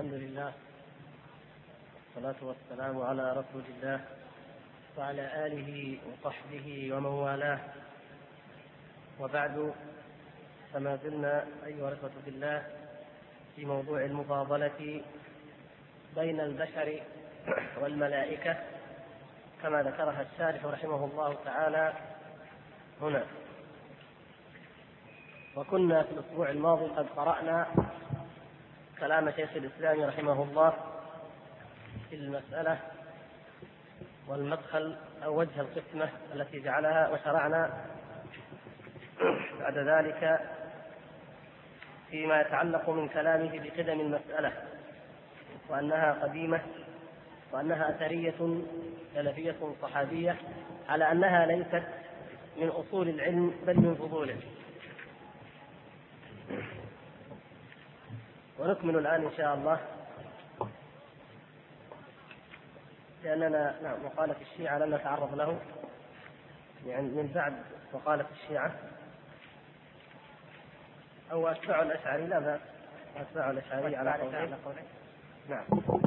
الحمد لله والصلاة والسلام على رسول الله وعلى آله وصحبه ومن والاه، وبعد، فما زلنا أيها الأخوة بالله في موضوع المفاضلة بين البشر والملائكة كما ذكرها الشارح رحمه الله تعالى هنا. وكنا في الأسبوع الماضي قد قرأنا كلام شيخ الإسلام رحمه الله في المسألة والمدخل أو وجه القسمة التي جعلها، وشرعنا بعد ذلك فيما يتعلق من كلامه بقدم المسألة، وأنها قديمة، وأنها أثرية سلفية صحابية، على أنها ليست من أصول العلم بل من فضوله. ونكمل الآن إن شاء الله، لأننا مقالة الشيعة لم نتعرض له، يعني من بعد مقالة الشيعة أو أتباع الأشعري، لا بأس، أتباع الأشعري على قولين. نعم.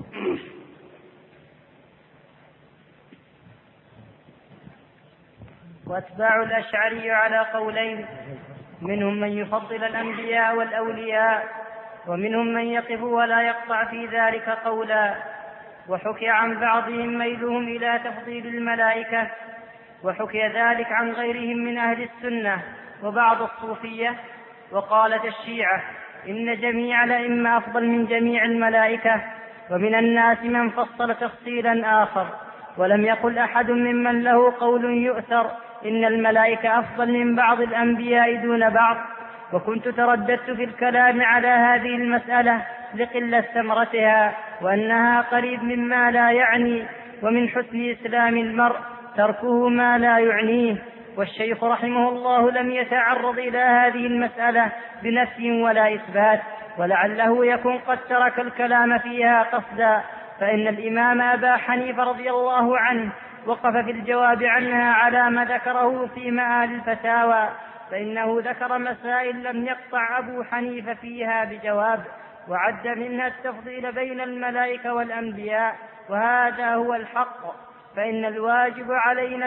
وأتباع الأشعري على قولين، منهم من يفضل الأنبياء والأولياء، ومنهم من يقف ولا يقطع في ذلك قولا. وحكي عن بعضهم ميلهم إلى تفضيل الملائكة، وحكي ذلك عن غيرهم من أهل السنة وبعض الصوفية. وقالت الشيعة إن جميع الأئمة أفضل من جميع الملائكة، ومن الناس من فصل تفصيلا آخر، ولم يقل أحد ممن له قول يؤثر إن الملائكة أفضل من بعض الأنبياء دون بعض. وكنت ترددت في الكلام على هذه المسألة لقلة ثمرتها، وأنها قريب مما لا يعني، ومن حسن إسلام المرء تركه ما لا يعنيه. والشيخ رحمه الله لم يتعرض إلى هذه المسألة بنفي ولا إثبات، ولعله يكون قد ترك الكلام فيها قصدا، فإن الإمام أبا حنيفة رضي الله عنه وقف في الجواب عنها على ما ذكره في مآل الفتاوى، فإنه ذكر مسائل لم يقطع أبو حنيفة فيها بجواب، وعد منها التفضيل بين الملائكة والأنبياء، وهذا هو الحق. فإن الواجب علينا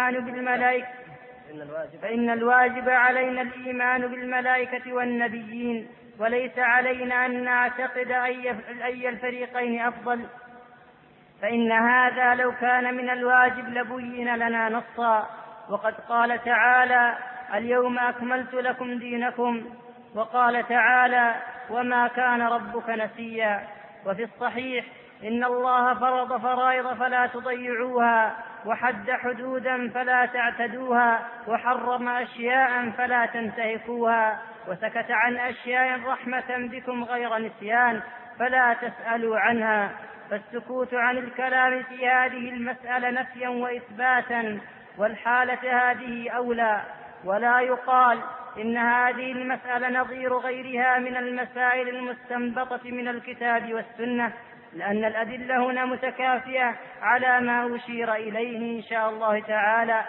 الإيمان بالملائكة والنبيين، وليس علينا أن نعتقد أي الفريقين أفضل، فإن هذا لو كان من الواجب لبين لنا نصا. وقد قال تعالى اليوم أكملت لكم دينكم، وقال تعالى وما كان ربك نسيا. وفي الصحيح إن الله فرض فرائض فلا تضيعوها، وحد حدودا فلا تعتدوها، وحرم أشياء فلا تنتهكوها، وسكت عن أشياء رحمة بكم غير نسيان فلا تسألوا عنها. فالسكوت عن الكلام في هذه المسألة نفيا وإثباتا، والحالة هذه أولى. ولا يقال إن هذه المسألة نظير غيرها من المسائل المستنبطة من الكتاب والسنة، لأن الأدلة هنا متكافية على ما أشير إليه إن شاء الله تعالى.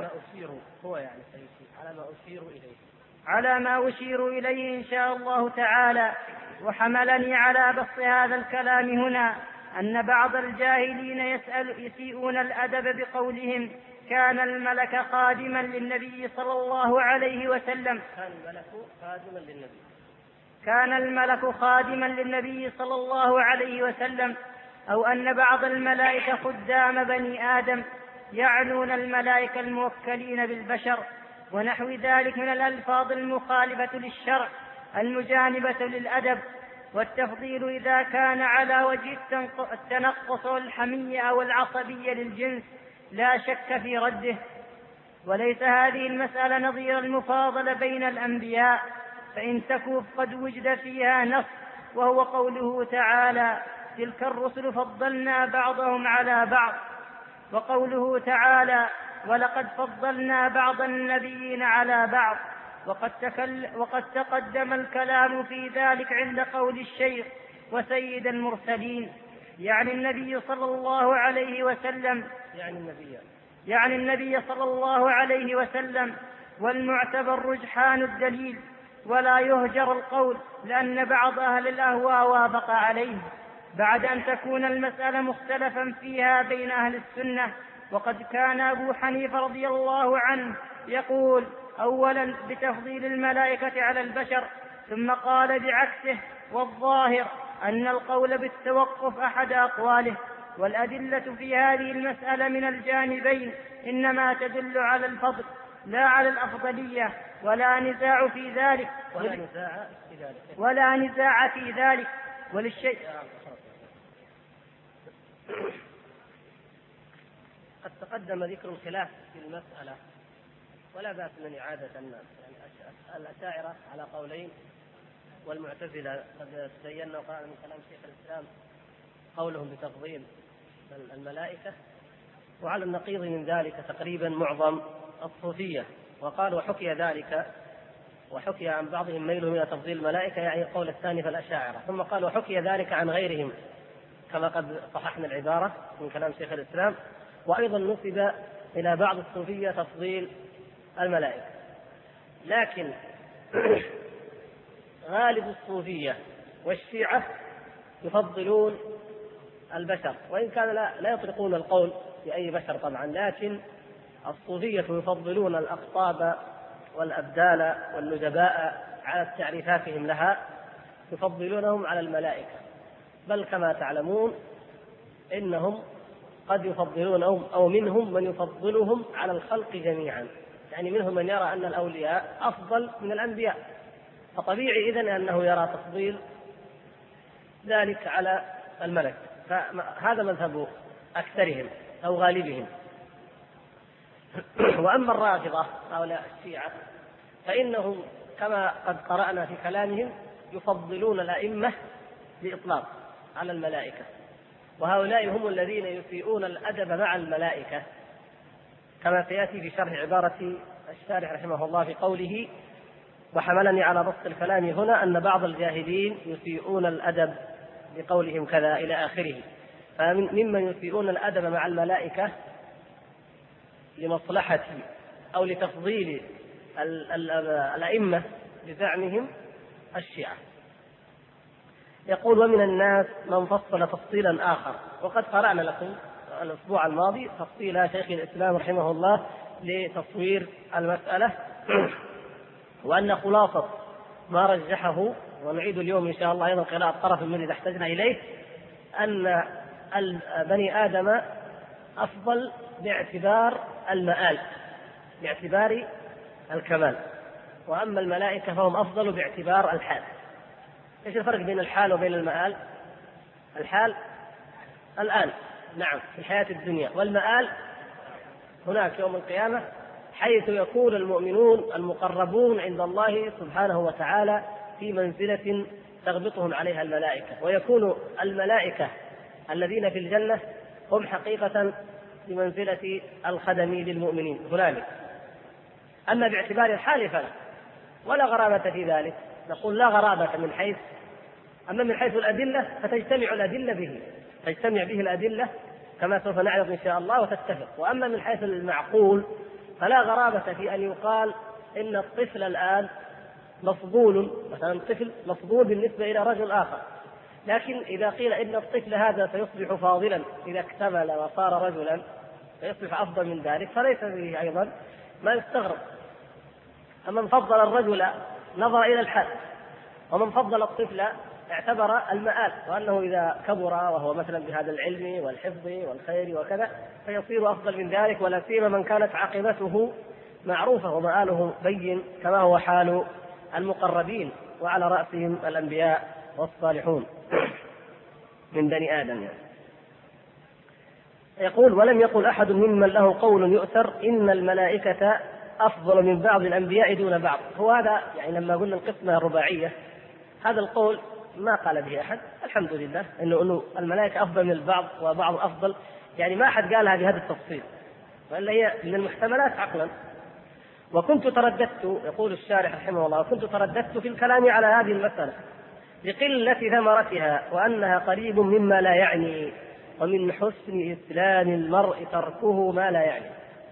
على ما أشير إليه إن شاء الله تعالى. وحملني على بسط هذا الكلام هنا أن بعض الجاهلين يسيئون الأدب بقولهم كان الملك خادما للنبي صلى الله عليه وسلم. كان الملك خادما للنبي صلى الله عليه وسلم، أو أن بعض الملائكة خدام بني آدم، يعنون الملائكة الموكلين بالبشر، ونحو ذلك من الألفاظ المخالفة للشرع المجانبة للأدب. والتفضيل إذا كان على وجه التنقص والحمية أو العصبية للجنس لا شك في رده. وليس هذه المسألة نظير المفاضلة بين الأنبياء، فإن تكف قد وجد فيها نص، وهو قوله تعالى تلك الرسل فضلنا بعضهم على بعض، وقوله تعالى ولقد فضلنا بعض النبيين على بعض. وقد تقدم الكلام في ذلك عند قول الشيخ وسيد المرسلين، يعني النبي صلى الله عليه وسلم، صلى الله عليه وسلم. والمعتبر رجحان الدليل، ولا يهجر القول، لأن بعض أهل الأهواء وافق عليه، بعد أن تكون المسألة مختلفا فيها بين أهل السنة. وقد كان أبو حنيفة رضي الله عنه يقول أولا بتفضيل الملائكة على البشر، ثم قال بعكسه، والظاهر أن القول بالتوقف أحد أقواله. والأدلة في هذه المسألة من الجانبين إنما تدل على الفضل لا على الأفضلية، ولا نزاع في ذلك وللشيء. قد تقدم ذكر الخلاف في المسألة ولا بأس من إعادة الناس. الأشاعرة على قولين، والمعتزلة قد تبين وقال من كلام شيخ الإسلام قولهم بتفضيل الملائكة، وعلى النقيض من ذلك تقريبا معظم الصوفية. وقال وحكي عن بعضهم ميلهم إلى تفضيل الملائكة، يعني القول الثاني في الأشاعرة. ثم قال وحكي ذلك عن غيرهم، كما قد صححنا العبارة من كلام شيخ الإسلام. وأيضا نسب إلى بعض الصوفية تفضيل الملائكة، لكن غالب الصوفية والشيعة يفضلون البشر، وإن كان لا يطلقون القول بأي بشر طبعا، لكن الصوفية يفضلون الأقطاب والأبدال والنجباء على تعريفاتهم لها، يفضلونهم على الملائكة. بل كما تعلمون إنهم قد يفضلونهم أو منهم من يفضلهم على الخلق جميعا، يعني منهم من يرى أن الأولياء أفضل من الأنبياء، فطبيعي إذن أنه يرى تفضيل ذلك على الملك. فهذا مذهب أكثرهم أو غالبهم. وأما الرافضة هؤلاء الشيعة فإنهم كما قد قرأنا في كلامهم يفضلون الأئمة بإطلاق على الملائكة، وهؤلاء هم الذين يسيئون الأدب مع الملائكة، كما سيأتي في شرح عبارة الشارح رحمه الله في قوله وحملني على بسط الكلام هنا أن بعض الجاهلين يسيئون الأدب بقولهم كذا إلى آخره. فممن يسيئون الأدب مع الملائكة لمصلحة أو لتفضيل الأئمة بزعمهم الشيعة. يقول ومن الناس من فصل تفصيلا آخر، وقد قرأنا لكم الأسبوع الماضي تفصيل شيخ الإسلام رحمه الله لتصوير المسألة، وأن خلاصة ما رجحه، ونعيد اليوم إن شاء الله أيضا قراءة طرف من إذا احتجنا إليه، أن بني آدم أفضل باعتبار المآل، باعتبار الكمال، وأما الملائكة فهم أفضل باعتبار الحال. إيش الفرق بين الحال وبين المآل؟ الحال الآن، نعم، في الحياة الدنيا، والمآل هناك يوم القيامة، حيث يكون المؤمنون المقربون عند الله سبحانه وتعالى في منزلة تغبطهم عليها الملائكة، ويكون الملائكة الذين في الجنة هم حقيقة بمنزلة الخدم للمؤمنين هنالك. أما باعتبار الحال فلا، ولا غرابة في ذلك، نقول لا غرابة من حيث، أما من حيث الأدلة فتجتمع الأدلة به، تجتمع به الأدلة كما سوف نعرف إن شاء الله وتتفق. وأما من حيث المعقول فلا غرابة في أن يقال إن الطفل الآن مفضول، مثلا طفل مفضول بالنسبة إلى رجل آخر، لكن إذا قيل إن الطفل هذا سيصبح فاضلا إذا اكتمل وصار رجلا فيصبح أفضل من ذلك، فليس به أيضا ما يستغرب. أما من فضل الرجل نظر إلى الحال، ومن فضل الطفل اعتبر المآل، وأنه إذا كبر وهو مثلا بهذا العلم والحفظ والخير وكذا فيصير أفضل من ذلك، ولا سيما من كانت عاقبته معروفة ومآله بين، كما هو حال المقربين وعلى رأسهم الأنبياء والصالحون من بني آدم يعني. يقول ولم يقل أحد ممن له قول يؤثر إن الملائكة أفضل من بعض الأنبياء دون بعض. هو هذا يعني لما قلنا القسمة الرباعية، هذا القول ما قال به أحد، الحمد لله، إنه الملائكة أفضل من البعض وبعض أفضل، يعني ما أحد قالها بهذا التفصيل، وإلا هي من المحتملات عقلا. وكنت ترددت، يقول الشارح رحمه الله، كنت ترددت في الكلام على هذه المسألة لقلة ثمرتها، وأنها قريب مما لا يعني، ومن حسن إسلام المرء تركه ما لا يعني.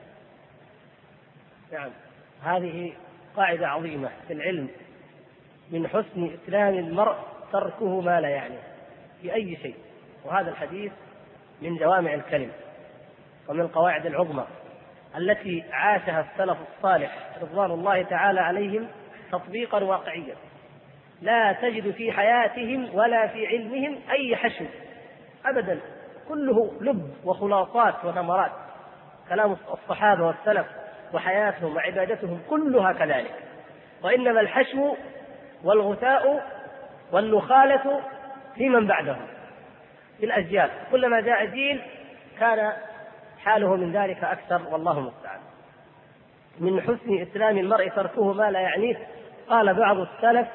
نعم، هذه قاعدة عظيمة في العلم، من حسن إسلام المرء تركه ما لا يعني. في أي شيء. وهذا الحديث من جوامع الكلم ومن القواعد العظمى التي عاشها السلف الصالح رضوان الله تعالى عليهم تطبيقا واقعيا. لا تجد في حياتهم ولا في علمهم أي حشو أبدا، كله لب وخلاصات وثمرات. كلام الصحابة والسلف وحياتهم وعبادتهم كلها كذلك. وإنما الحشو والغثاء والنخالة في من بعدهم في الأجيال، كلما جاء جيل كان حاله من ذلك أكثر، والله المستعان. من حسن إسلام المرء تركه ما لا يعنيه. قال بعض السلف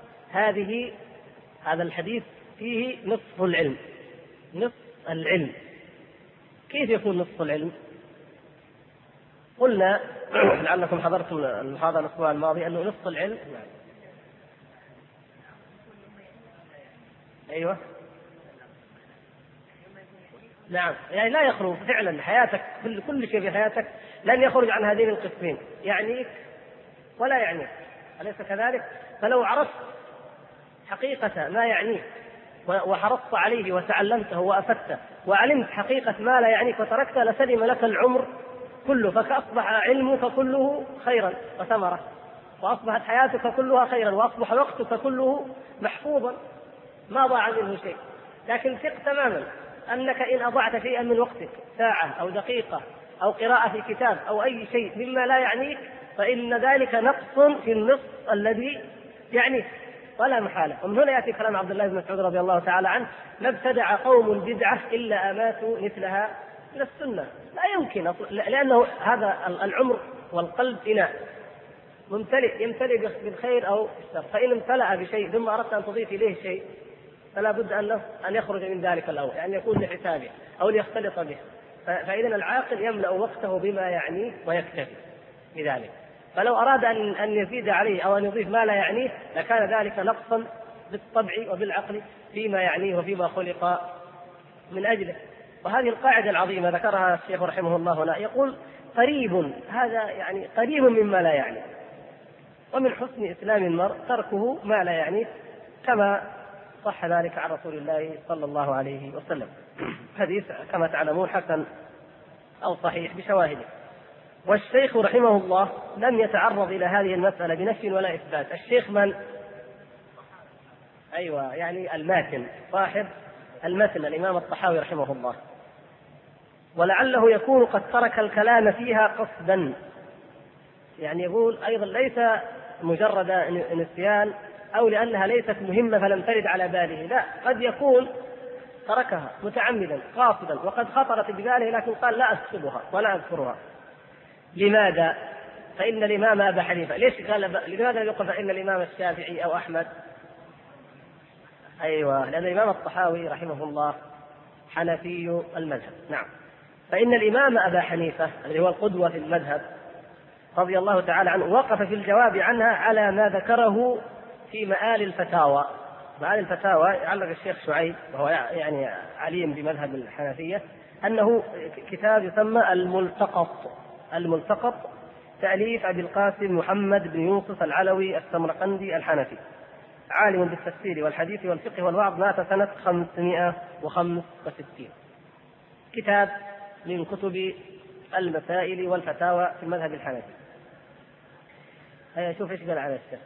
هذا الحديث فيه نصف العلم. نصف العلم كيف يكون نصف العلم؟ قلنا لعلكم حضرتم المحاضرة الأسبوع الماضي أنه نصف العلم أيوة نعم، يعني لا يخرج فعلا حياتك، كل شيء في حياتك لن يخرج عن هذين القسمين، يعنيك ولا يعنيك، أليس كذلك؟ فلو عرفت حقيقة ما يعنيك وحرصت عليه وتعلمته وأفدته وعلمت حقيقة ما لا يعنيك وتركته لسلم لك العمر كله، فأصبح علمك كله خيرا وثمرة، وأصبحت حياتك كلها خيرا، وأصبح وقتك كله محفوظا ما ضاع منه شيء. لكن ثق تماما أنك إن أضعت شيئا من وقتك، ساعة أو دقيقة أو قراءة في كتاب أو أي شيء مما لا يعنيك، فإن ذلك نقص في النصف الذي يعنيك ولا محالة. ومن هنا يأتي كلام عبد الله بن مسعود رضي الله تعالى عنه: ما ابتدع قوم بدعة إلا أماتوا مثلها من السنة. لا يمكن، لأنه هذا العمر والقلب إناء يمتلئ بالخير أو الشر، فإن امتلأ بشيء ثم أردت أن تضيف إليه شيء فلا بد أن يخرج من ذلك الأول، يعني يكون لحسابه أو ليختلط به. فإذن العاقل يملأ وقته بما يعنيه ويكتفي بذلك. فلو أراد أن يزيد عليه أو أن يضيف ما لا يعنيه لكان ذلك نقصا بالطبع وبالعقل فيما يعنيه وفيما خلق من أجله. وهذه القاعدة العظيمة ذكرها الشيخ رحمه الله هنا، يقول قريب، هذا يعني قريب مما لا يعني. ومن حسن إسلام المرء تركه ما لا يعنيه، كما صح ذلك عن رسول الله صلى الله عليه وسلم. حديث كما تعلمون حسن أو صحيح بشواهده. والشيخ رحمه الله لم يتعرض إلى هذه المسألة بنفي ولا إثبات. الشيخ من؟ أيوة، يعني الماتن، صاحب المتن الإمام الطحاوي رحمه الله. ولعله يكون قد ترك الكلام فيها قصدا، يعني يقول أيضا ليس مجرد نسيان أو لأنها ليست مهمة فلم ترد على باله، لا، قد يكون تركها متعمدا قاصدا وقد خطرت بباله لكن قال لا أكتبها ولا أذكرها. لماذا؟ فإن الإمام أبا حنيفة، ليش قال لماذا يقول فإن الإمام الشافعي أو أحمد؟ أيوة، لأن الإمام الطحاوي رحمه الله حنفي المذهب. نعم، فإن الإمام أبا حنيفة الذي هو القدوة في المذهب رضي الله تعالى عنه وقف في الجواب عنها على ما ذكره في مآل الفتاوى. مآل الفتاوى يعلق الشيخ شعيب وهو يعني عليم بمذهب الحنفية أنه كتاب يسمى الملتقط تأليف أبي القاسم محمد بن يوسف العلوي السمرقندي الحنفي، عالم بالتفسير والحديث والفقه والوعظ، مات سنة 565. كتاب من كتب المسائل والفتاوى في المذهب الحنفي. شوف ايش قال على الشيخ.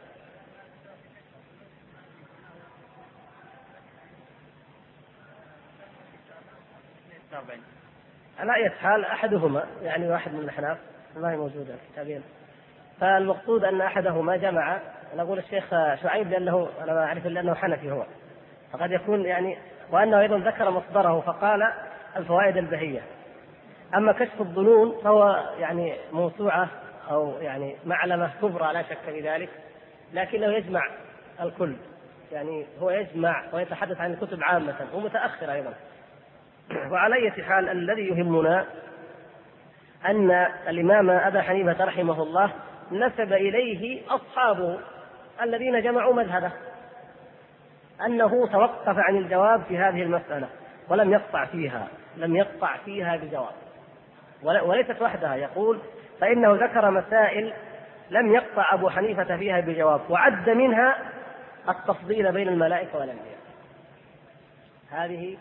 على أي حال أحدهما، يعني واحد من الأحناف ما هي موجودة الكتابين، فالمقصود أن أحدهما جمع. أنا أقول الشيخ شعيب لأنه أنا ما أعرف إلا أنه حنفي هو، فقد يكون يعني، وأنه أيضا ذكر مصدره فقال الفوائد البهية. أما كشف الظنون فهو يعني موسوعة أو يعني معلمة كبرى لا شك في ذلك، لكنه يجمع الكل، يعني هو يجمع ويتحدث عن الكتب عامة ومتأخر أيضا. وعلى أي حال الذي يهمنا أن الإمام أبا حنيفة رحمه الله نسب إليه أصحابه الذين جمعوا مذهبه أنه توقف عن الجواب في هذه المسألة ولم يقطع فيها بجواب، وليست وحدها. يقول فإنه ذكر مسائل لم يقطع أبو حنيفة فيها بجواب، وعد منها التفضيل بين الملائكة والأنبياء. هذه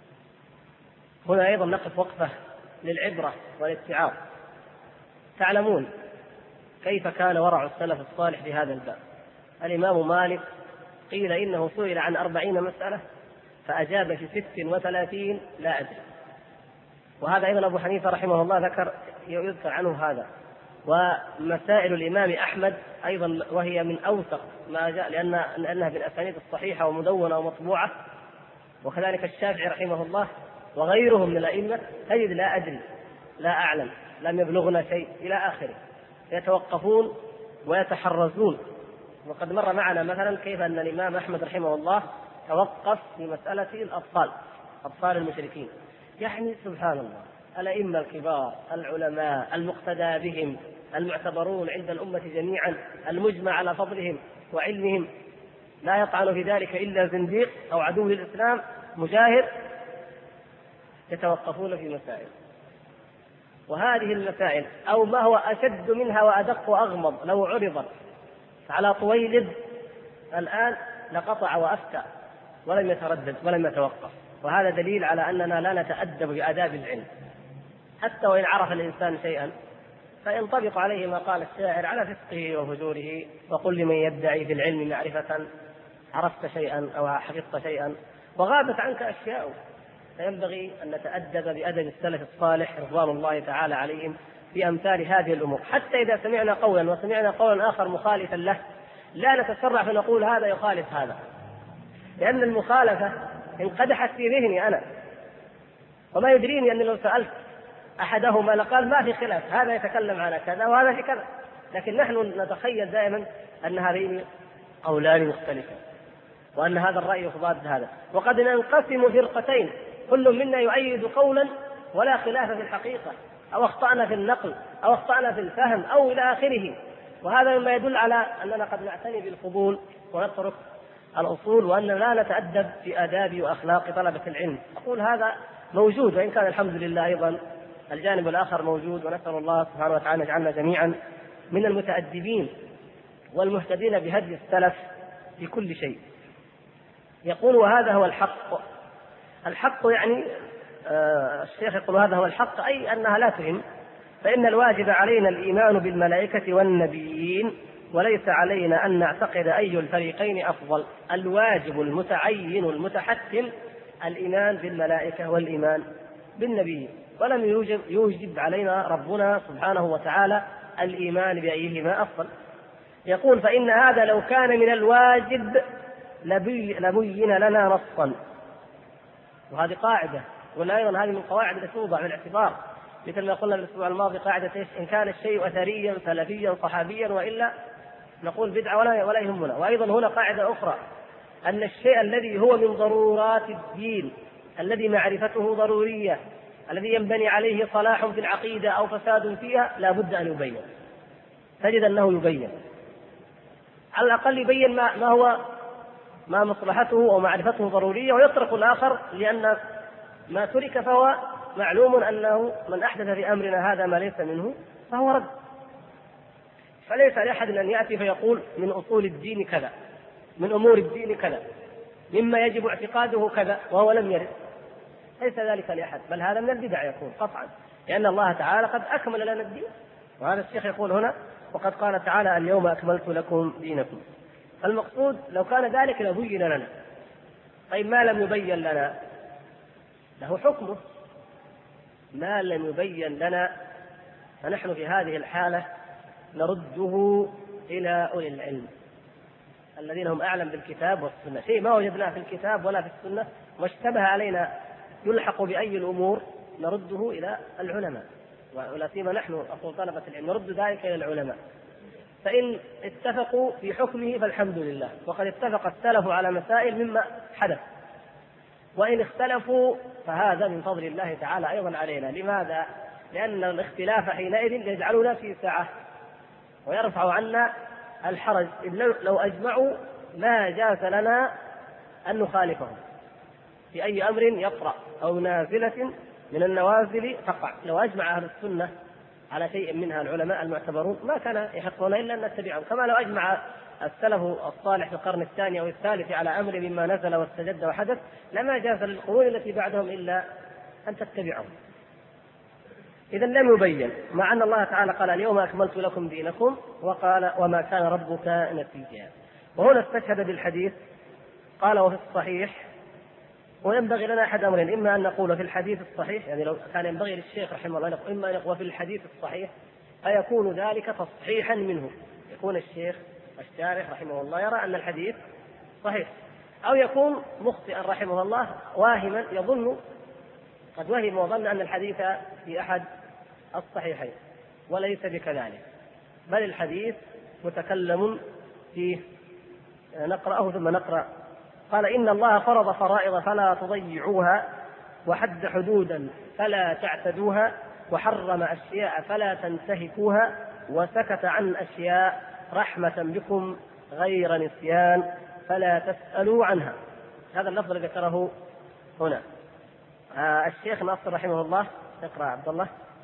هنا أيضا نقف وقفة للعبرة والاتعاظ. تعلمون كيف كان ورع السلف الصالح في هذا الباب. الإمام مالك قيل إنه سئل عن 40 مسألة فأجاب في 36 لا أدري. وهذا أيضا أبو حنيفة رحمه الله يذكر عنه هذا. ومسائل الإمام أحمد أيضا وهي من أوثق ما جاء لأنها بالأسانيد الصحيحة ومدونة ومطبوعة. وكذلك الشافعي رحمه الله وغيرهم من الأئمة تجد لا أدري لا أعلم لم يبلغنا شيء إلى آخره. يتوقفون ويتحرزون. وقد مر معنا مثلا كيف أن الإمام أحمد رحمه الله توقف في مسألة أطفال المشركين. يعني سبحان الله، الأئمة الكبار العلماء المقتدى بهم المعتبرون عند الأمة جميعا المجمع على فضلهم وعلمهم، لا يطعن في ذلك إلا زنديق أو عدو للإسلام مجاهر، يتوقفون في مسائل. وهذه المسائل أو ما هو أشد منها وأدق وأغمض لو عرضت على طويلب الآن لقطع وأفتى ولم يتردد ولم يتوقف. وهذا دليل على أننا لا نتأدب بآداب العلم. حتى وإن عرف الإنسان شيئا فينطبق عليه ما قال الشاعر على فسقه وفجوره. وقل لمن يدعي في العلم معرفة عرفت شيئا أو حفظت شيئا وغابت عنك أشياء. فينبغي أن نتأدب بأدب السلف الصالح رضوان الله تعالى عليهم في أمثال هذه الأمور. حتى إذا سمعنا قولا وسمعنا قولا آخر مخالفا له لا نتسرع فنقول هذا يخالف هذا، لأن المخالفة انقدحت في ذهني أنا وما يدريني أن لو سألت أحدهما لقال ما في خلاف، هذا يتكلم على كذا وهذا في كذا. لكن نحن نتخيل دائما أن هذين قولان مختلفان وأن هذا الرأي يضاد هذا. وقد ننقسم فرقتين كل منا يؤيد قولا ولا خلاف في الحقيقة، أو أخطأنا في النقل أو أخطأنا في الفهم أو إلى آخره. وهذا مما يدل على أننا قد نعتني بالفضول ونترك الأصول وأننا لا نتأدب في آداب وأخلاق طلبة العلم. أقول هذا موجود، وإن كان الحمد لله أيضا الجانب الآخر موجود. ونسأل الله سبحانه وتعالى يجعلنا جميعا من المتأدبين والمهتدين بهدي السلف في كل شيء. يقول وهذا هو الحق. الحق يعني الشيخ يقول هذا هو الحق أي أنها لا تهم. فإن الواجب علينا الإيمان بالملائكة والنبيين وليس علينا أن نعتقد أي الفريقين أفضل. الواجب المتعين المتحتم الإيمان بالملائكة والإيمان بالنبيين، ولم يوجب علينا ربنا سبحانه وتعالى الإيمان بأيهما أفضل. يقول فإن هذا لو كان من الواجب لبين لنا نصا. وهذه قاعدة، ولا أيضا هذه من قواعد التي توضع في الاعتبار، مثل ما قلنا الأسبوع الماضي قاعدة إن كان الشيء أثريا سلفيا صحابيا وإلا نقول بدعة ولا يهمنا. وأيضا هنا قاعدة أخرى أن الشيء الذي هو من ضرورات الدين الذي معرفته ضرورية الذي ينبني عليه صلاح في العقيدة أو فساد فيها لا بد أن يبين. تجد أنه يبين على الأقل يبين ما مصلحته ومعرفته ضرورية، ويترك الآخر لأن ما ترك فهو معلوم أنه من أحدث في أمرنا هذا ما ليس منه فهو رد. فليس لأحد أن يأتي فيقول من أصول الدين كذا، من أمور الدين كذا، مما يجب اعتقاده كذا وهو لم يرد. ليس ذلك لأحد، بل هذا من البدع يكون قطعا، لأن الله تعالى قد أكمل لنا الدين. وهذا الشيخ يقول هنا وقد قال تعالى اليوم أكملت لكم دينكم. المقصود لو كان ذلك لبين لنا. طيب ما لم يبين لنا له حكمه. ما لم يبين لنا فنحن في هذه الحالة نرده إلى أولي العلم الذين هم أعلم بالكتاب والسنة. شيء ما وجدناه في الكتاب ولا في السنة واشتبه علينا يلحق بأي الأمور نرده إلى العلماء، ولا سيما نحن أقول طلبة العلم نرد ذلك إلى العلماء. فإن اتفقوا في حكمه فالحمد لله، وقد اتفق السلف على مسائل مما حدث. وإن اختلفوا فهذا من فضل الله تعالى أيضا علينا. لماذا؟ لأن الاختلاف حينئذ يجعلنا في سعة ويرفع عنا الحرج. لو أجمعوا ما جاز لنا أن نخالفهم في أي أمر يطرأ أو نازلة من النوازل تقع. لو أجمع أهل السنة على شيء منها العلماء المعتبرون ما كان يحقون إلا أن نتبعهم، كما لو أجمع السلف الصالح في القرن الثاني أو الثالث على أمر مما نزل واستجد وحدث لما جاز للقرون التي بعدهم إلا أن تتبعهم. إذا لم يبين، مع أن الله تعالى قال اليوم أكملت لكم دينكم، وقال وما كان ربك نسيا. وهنا استشهد بالحديث قال وفي الصحيح. وينبغي لنا أحد أمرين، إما أن نقول في الحديث الصحيح، يعني لو كان ينبغي للشيخ رحمه الله يقول إما أن يقول في الحديث الصحيح فيكون ذلك تصحيحا منه، يكون الشيخ الشارح رحمه الله يرى أن الحديث صحيح، أو يكون مخطئا رحمه الله واهما يظن، قد وهم وظن أن الحديث في أحد الصحيحين، وليس بكذلك، بل الحديث متكلم فيه. نقرأه ثم نقرأ. قال إن الله فرض فرائض فلا تضيعوها، وحد حدودا فلا تعتدوها، وحرم أشياء فلا تنتهكوها، وسكت عن أشياء رحمة بكم غير نسيان فلا تسألوا عنها. هذا اللفظ الذي ذكره هنا الشيخ ناصر رحمه الله. اقرأ عبد الله.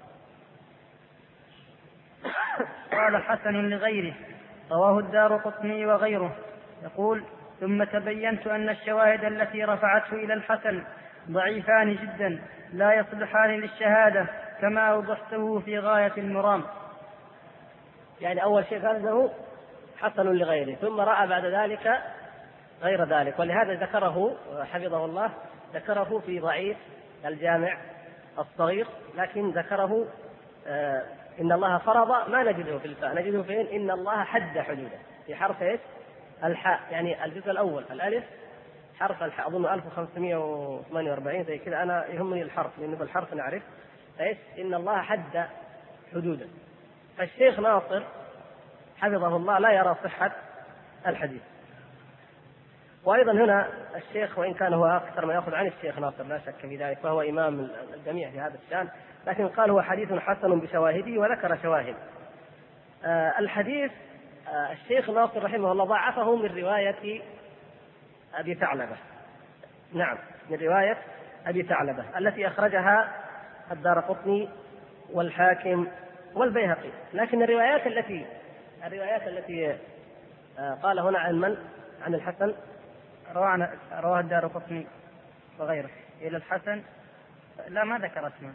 قال حسن لغيره، رواه الدارقطني وغيره. يقول ثم تبينت أن الشواهد التي رفعته إلى الحسن ضعيفان جدا لا يصلحان للشهادة كما أوضحته في غاية المرام. يعني أول شيء قال أنه حسن لغيره، ثم رأى بعد ذلك غير ذلك، ولهذا ذكره حفظه الله ذكره في ضعيف الجامع الصغير، لكن ذكره إن الله فرض ما نجده في الفاء، نجده فين؟ إن الله حد حدوده في حرف إيش؟ الحاء، يعني الجزء الأول الألف حرف الحاء، أظن 1548 زي كذا، أنا يهمني الحرف لأنه بالحرف نعرف إيش إن الله حد حدوده. فالشيخ ناصر حفظه الله لا يرى صحة الحديث. وأيضا هنا الشيخ وإن كان هو أكثر ما يأخذ عن الشيخ ناصر لا شك في ذلك، فهو إمام الجميع في هذا الشأن، لكن قال هو حديث حسن بشواهده وذكر شواهد. الحديث الشيخ ناصر رحمه الله ضعفه من رواية أبي ثعلبة، نعم من رواية أبي ثعلبة التي أخرجها الدارقطني والحاكم والبيهقي، لكن الروايات التي قال هنا عن من؟ عن الحسن، رواه الدارقطني وغيره إلى الحسن لا ما ذكر اسمه.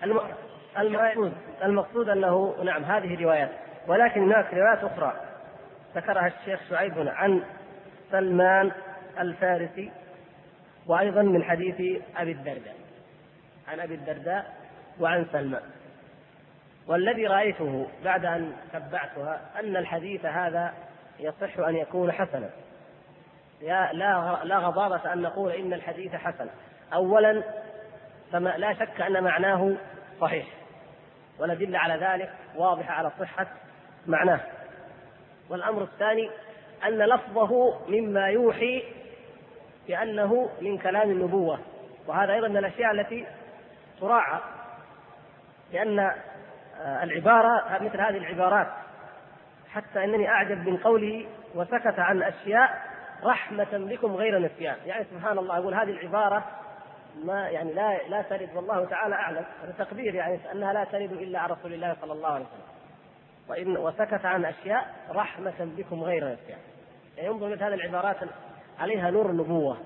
المقصود أنه نعم هذه روايات، ولكن هناك روايات أخرى ذكرها الشيخ شعيب هنا عن سلمان الفارسي، وأيضا من حديث أبي الدرداء، عن أبي الدرداء وعن سلمان. والذي رأيته بعد أن تبعتها أن الحديث هذا يصح أن يكون حسنا، لا غضاضة أن نقول إن الحديث حسن. أولا فما لا شك أن معناه صحيح، والأدلة على ذلك واضحة على صحة معناه. والأمر الثاني أن لفظه مما يوحي بأنه من كلام النبوة، وهذا أيضا من الأشياء التي تراعى، لأن العبارة مثل هذه العبارات، حتى أنني أعجب من قوله وسكت عن أشياء رحمة بكم غير نسيان، يعني سبحان الله أقول هذه العبارة ما يعني لا ترد، والله تعالى أعلم، هذا تقدير يعني أنها لا ترد إلا عن رسول الله صلى الله عليه وسلم. وسكت عن أشياء رحمة بكم غير نسيان، يعني ينظر مثل هذه العبارات عليها نور النبوة.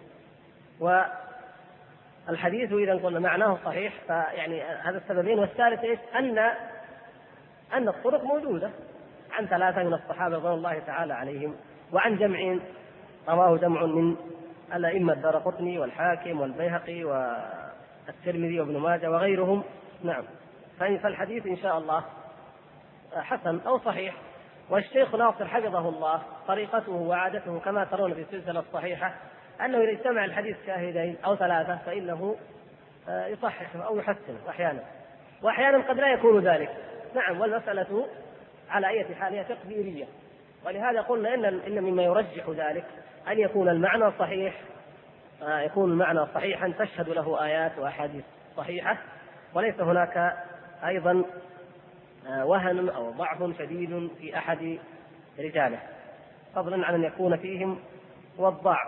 والحديث إذا قلنا معناه صحيح، فيعني هذا السببين. والثالث إيش؟ أن الطرق موجودة عن 3 من الصحابة رضوان الله تعالى عليهم، وعن جمع رواه جمع من الأئمة الدارقطني والحاكم والبيهقي والترمذي وابن ماجه وغيرهم. نعم، فالحديث إن شاء الله حسن أو صحيح. والشيخ ناصر حفظه الله طريقته وعادته كما ترون في السلسلة الصحيحة أنه إذا اجتمع الحديث شاهدين أو 3 فإنه يصحح أو يحسن أحيانا، وأحيانا قد لا يكون ذلك. نعم، والمسألة على أي حال هي تقديرية، ولهذا قلنا إن مما يرجح ذلك أن يكون المعنى صحيح، يكون المعنى صحيحا تشهد له آيات وأحاديث صحيحة، وليس هناك أيضا وهن أو ضعف شديد في أحد رجاله، فضلا عن أن يكون فيهم والضعف،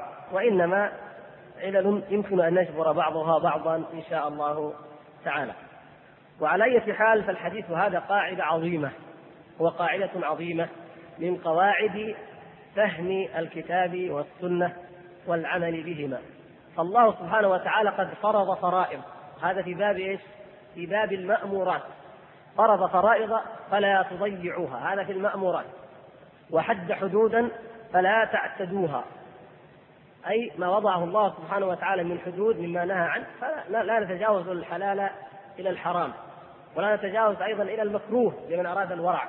وإنما علل يمكن أن نجبر بعضها بعضا إن شاء الله تعالى. وعلى أي حال فالحديث هذا قاعدة عظيمة، هو قاعدة عظيمة من قواعد فهم الكتاب والسنة والعمل بهما. فالله سبحانه وتعالى قد فرض فرائض، هذا في باب إيش؟ في باب المأمورات، فرض فرائض فلا تضيعوها، هذا في المأمورات، وحد حدودا فلا تعتدوها، أي ما وضعه الله سبحانه وتعالى من حدود مما نهى عنه فلا نتجاوز الحلال إلى الحرام، ولا نتجاوز أيضا إلى المكروه لمن أراد الورع.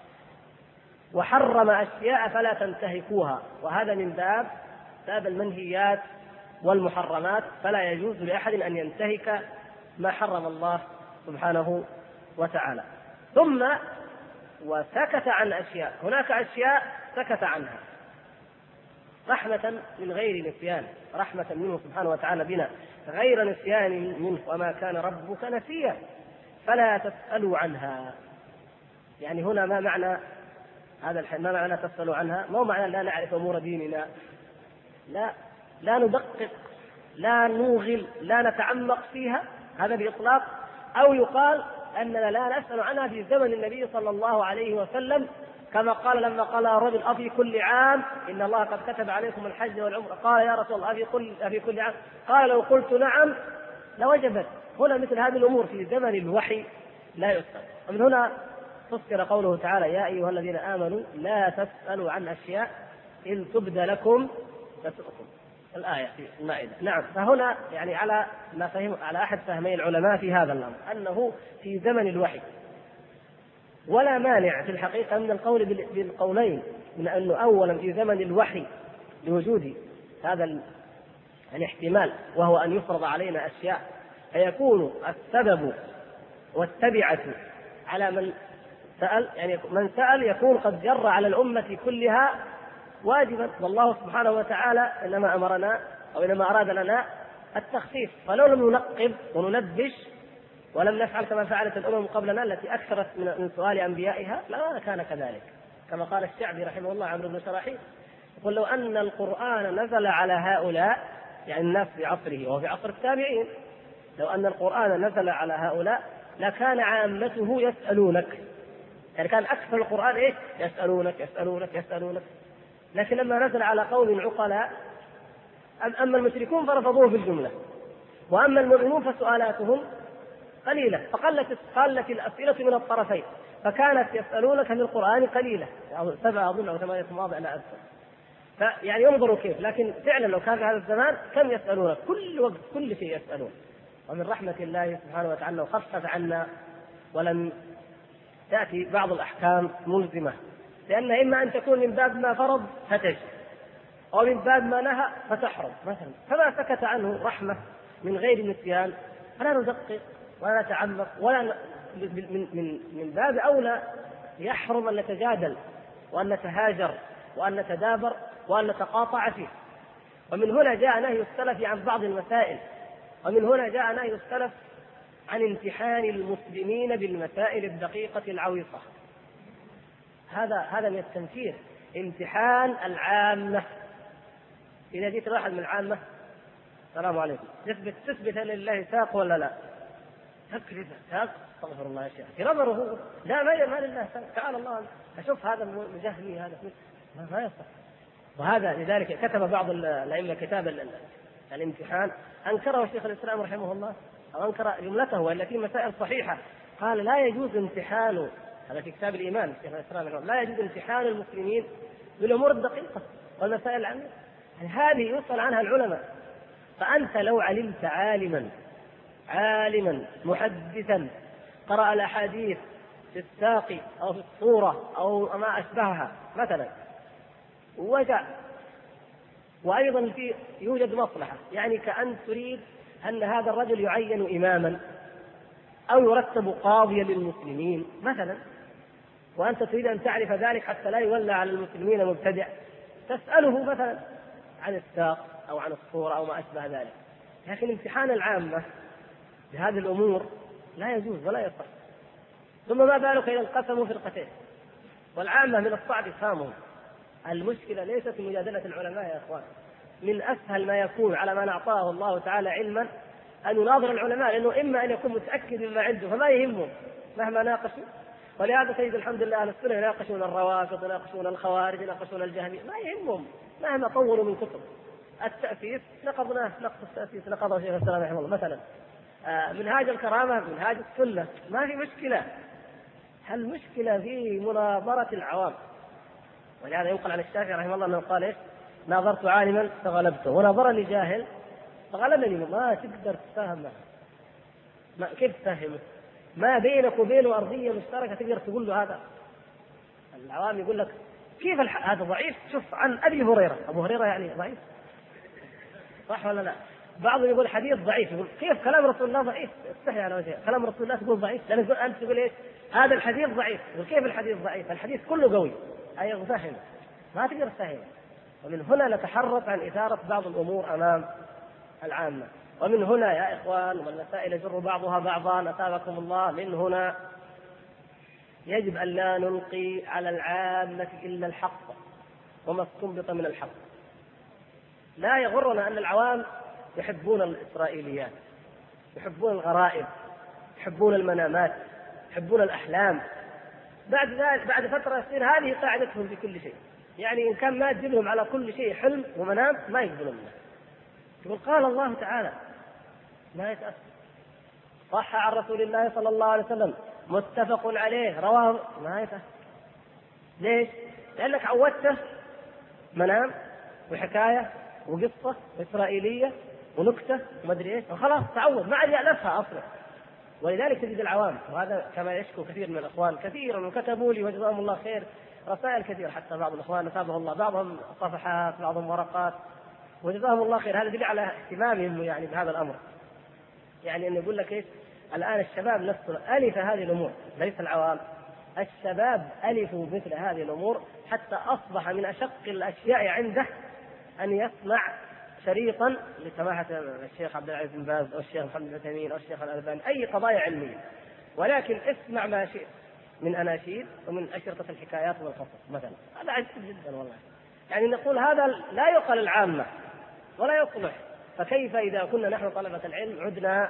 وحرم أشياء فلا تنتهكوها، وهذا من باب المنهيات والمحرمات، فلا يجوز لأحد أن ينتهك ما حرم الله سبحانه وتعالى. ثم وسكت عن أشياء، هناك أشياء سكت عنها رحمة من غير نسيان، رحمة منه سبحانه وتعالى بنا غير نسيان منه، وما كان ربك نسيا فلا تسألوا عنها. يعني هنا ما معنى هذا ما معنى تسألوا عنها؟ ما هو معنى لا نعرف أمور ديننا، لا ندقق، لا نوغل، لا نتعمق فيها، هذا بإطلاق. أو يقال أننا لا نسأل عنها في زمن النبي صلى الله عليه وسلم، كما قال لما قال الرجل أفي كل عام إن الله قد كتب عليكم الحج والعمرة، قال يا رسول الله أفي كل عام؟ قال لو قلت نعم لوجبت. هنا مثل هذه الأمور في زمن الوحي لا يسأل. ومن هنا فسر قوله تعالى يا أيها الذين آمنوا لا تسألوا عن أشياء إن تبد لكم تسؤكم، الآية في المائدة. نعم، فهنا يعني على ما فهم، على أحد فهمي العلماء في هذا الأمر أنه في زمن الوحي، ولا مانع في الحقيقة من القول بالقولين، من أنه أولا في زمن الوحي لوجود هذا الاحتمال، وهو أن يفرض علينا أشياء فيكون السبب والتبعة على من سأل، يعني من سأل يكون قد جر على الأمة كلها واجبا، والله سبحانه وتعالى إنما أمرنا أو إنما أراد لنا التخفيف. فلو لم ننقب وننبش ولم نفعل كما فعلت الأمم قبلنا التي أكثرت من سؤال أنبيائها لا كان كذلك. كما قال الشعبي رحمه الله عمرو بن شراحيل يقول لو أن القرآن نزل على هؤلاء، يعني الناس في عصره وفي عصر التابعين، لو أن القرآن نزل على هؤلاء لكان عامته يسألونك، يعني كان أكثر القرآن إيه؟ يسألونك يسألونك يسألونك. لكن لما نزل على قوم عقلاء، أما المشركون فرفضوه في الجملة، وأما المؤمنون فسؤالاتهم قليلة، فقلت الأسئلة من الطرفين، فكانت يسألونك من القرآن قليلة، يعني 7 أظن أو 8 مواضع لا أذكر. فيعني ينظروا كيف، لكن فعلا لو كان في هذا الزمان كم يسألونك كل وقت، كل شيء يسألون. ومن رحمة الله سبحانه وتعالى خفف عنا ولم تأتي بعض الأحكام ملزمة، لأن إما أن تكون من باب ما فرض فتجب، أو من باب ما نهى فتحرم مثلا، فما سكت عنه رحمة من غير نسيان، فلا ندقق ولا نتعمق ولا من باب أولى يحرم أن نتجادل وأن نتهاجر وأن نتدابر وأن نتقاطع فيه. ومن هنا جاء نهي السلف عن بعض المسائل، ومن هنا جاء نهي السلف عن امتحان المسلمين بالمسائل الدقيقة العويصة. هذا من التنفير، امتحان العامة. إذا جيت واحد من العامة السلام عليكم، تثبت لله ساق ولا لا؟ تكذب ساق، استغفر الله يا شيخ، في نظره هو لا ما لله ساق، تعال الله أشوف هذا المجهمي هذا ما يصح. وهذا لذلك كتب بعض الأئمة كتاب الامتحان أنكره شيخ الإسلام رحمه الله، أو أنكر جملته وإلا في مسائل صحيحة، قال لا يجوز امتحان، هذا في كتاب الإيمان شيخ الإسلام، لا يجوز امتحان المسلمين بالأمور الدقيقة والمسائل العامة، يعني هذه يسأل عنها العلماء. فأنت لو علمت عالما محدثا قرأ الأحاديث في الساق أو في الصورة أو ما أشبهها مثلا، وأيضا يوجد مصلحة، يعني كأن تريد أن هذا الرجل يعين إماما أو يرتب قاضيا للمسلمين مثلا، وأنت تريد أن تعرف ذلك حتى لا يولى على المسلمين مبتدع، تسأله مثلا عن الساق أو عن الصورة أو ما أشبه ذلك. لكن امتحان العامة بهذه الأمور لا يجوز ولا يصح. ثم ما بالك إذا انقسموا فرقتين والعامة من الصعب إفهامهم. المشكلة ليست في مجادلة العلماء يا إخوان، من أسهل ما يكون على من أعطاه الله تعالى علما أن يناظر العلماء، لأنه إما أن يكون متأكد مما عنده فما يهمه مهما ناقشوا. ولهذا تجد الحمد لله أهل السنة يناقشون الروافض، يناقشون الخوارج، يناقشون الجهمية، ما يهمهم مهما طولوا من كتب. التأسيس نقضناه، نقض التأسيس نقضه شيخ الإسلام رحمه الله مثلا، منهاج الكرامة، منهاج السنة، ما في مشكلة. المشكلة في مناظرة العوام. ولهذا ينقل عن الشافعي رحمه الله أنه قال إيش؟ ناظرت عالما فغلبته، وناظرني جاهل فغلبني. ما تقدر تفهم ما كيف تفهمه؟ ما بينك وبينه أرضية مشتركة تقدر تقول له هذا. العوام يقول لك كيف هذا ضعيف؟ شوف عن أبي هريرة، أبو هريرة يعني ضعيف، صح ولا لا؟ بعضهم يقول حديث ضعيف، يقول كيف كلام رسول الله ضعيف؟ استحي على وجهه، كلام رسول الله تقول ضعيف؟ لأن أنت تقول إيش؟ هذا الحديث ضعيف. وكيف الحديث ضعيف؟ الحديث كله قوي. أي فهم ما تقدر تفهم. ومن هنا نتحرك عن إثارة بعض الأمور أمام العامة. ومن هنا يا إخوان، والمسائل يجر بعضها بعضا أثابكم الله، من هنا يجب أن لا نلقي على العامة إلا الحق وما استنبط من الحق. لا يغرنا أن العوام يحبون الإسرائيليات، يحبون الغرائب، يحبون المنامات، يحبون الأحلام. بعد ذلك بعد فترة يصير هذه قاعدتهم في كل شيء. يعني إن كان ما تجيب لهم على كل شيء حلم ومنام ما يقبلون منه. يقول قال الله تعالى ما يتأثر، صح عن رسول الله صلى الله عليه وسلم، متفق عليه، رواه، ما يتأثر. ليش؟ لأنك عودته منام وحكاية وقصة إسرائيلية ونكتة ومدري إيش، وخلاص تعود، ما عاد يألفها أصلا. ولذلك تجد العوام، وهذا كما يشكو كثير من الإخوان كثيرا، وكتبوا لي وجزاهم الله خير رسائل كثير، حتى بعض الإخوان أثابه الله، بعضهم صفحات بعضهم ورقات، وجزاهم الله خير. هذا دليل على اهتمامهم يعني بهذا الأمر. يعني أن يقول لك إيش؟ الآن الشباب نفسه ألف هذه الأمور، ليس العوام، الشباب ألفوا مثل هذه الأمور، حتى أصبح من أشق الأشياء عنده أن يسمع شريطا لسماحة الشيخ عبد العزيز بن باز أو الشيخ محمد بن تيمية أو الشيخ الألباني، أي قضايا علمية، ولكن اسمع ما شئت من أناشيد ومن أشرطة الحكايات والقصص مثلا. هذا عجيب جدا والله. يعني نقول هذا لا يقال العامة ولا يصلح، فكيف إذا كنا نحن طلبة العلم عدنا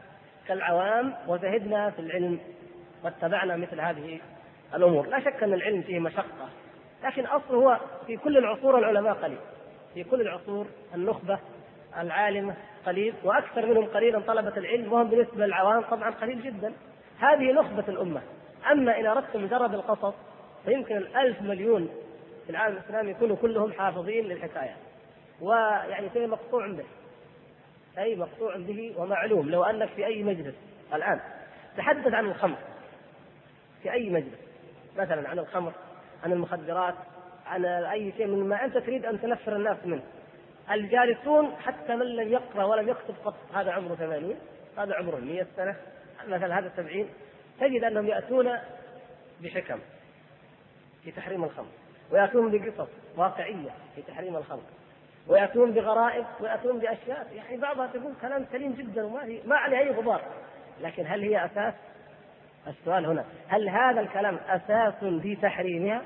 كالعوام وزهدنا في العلم واتبعنا مثل هذه الأمور؟ لا شك أن العلم فيه مشقة، لكن أصله هو في كل العصور العلماء قليل، في كل العصور النخبة العالمة قليل، وأكثر منهم قليلا طلبة العلم، وهم بالنسبة للعوام طبعا قليل جدا. هذه نخبة الأمة. أما إن أردت مجرد القصص فيمكن 1000 مليون في العالم الإسلامي يكونوا كلهم حافظين للحكايات، ويعني شيء مقطوع به، أي مقطوع به ومعلوم. لو أنك في أي مجلس الآن تحدث عن الخمر، في أي مجلس مثلا عن الخمر، عن المخدرات، عن أي شيء مما أنت تريد أن تنفر الناس منه، الجالسون حتى من لم يقرأ ولم يكتب قط، هذا عمره 80، هذا عمره 100 سنة مثلا، هذا 70، تجد أنهم يأتون بحكم في تحريم الخمر، ويأتون بقصص واقعية في تحريم الخمر، ويأتون بغرائب، ويأتون بأشياء يعني بعضها تقول كلام سليم جدا وما عليه أي غبار، لكن هل هي أساس؟ السؤال هنا، هل هذا الكلام أساس في تحريمها؟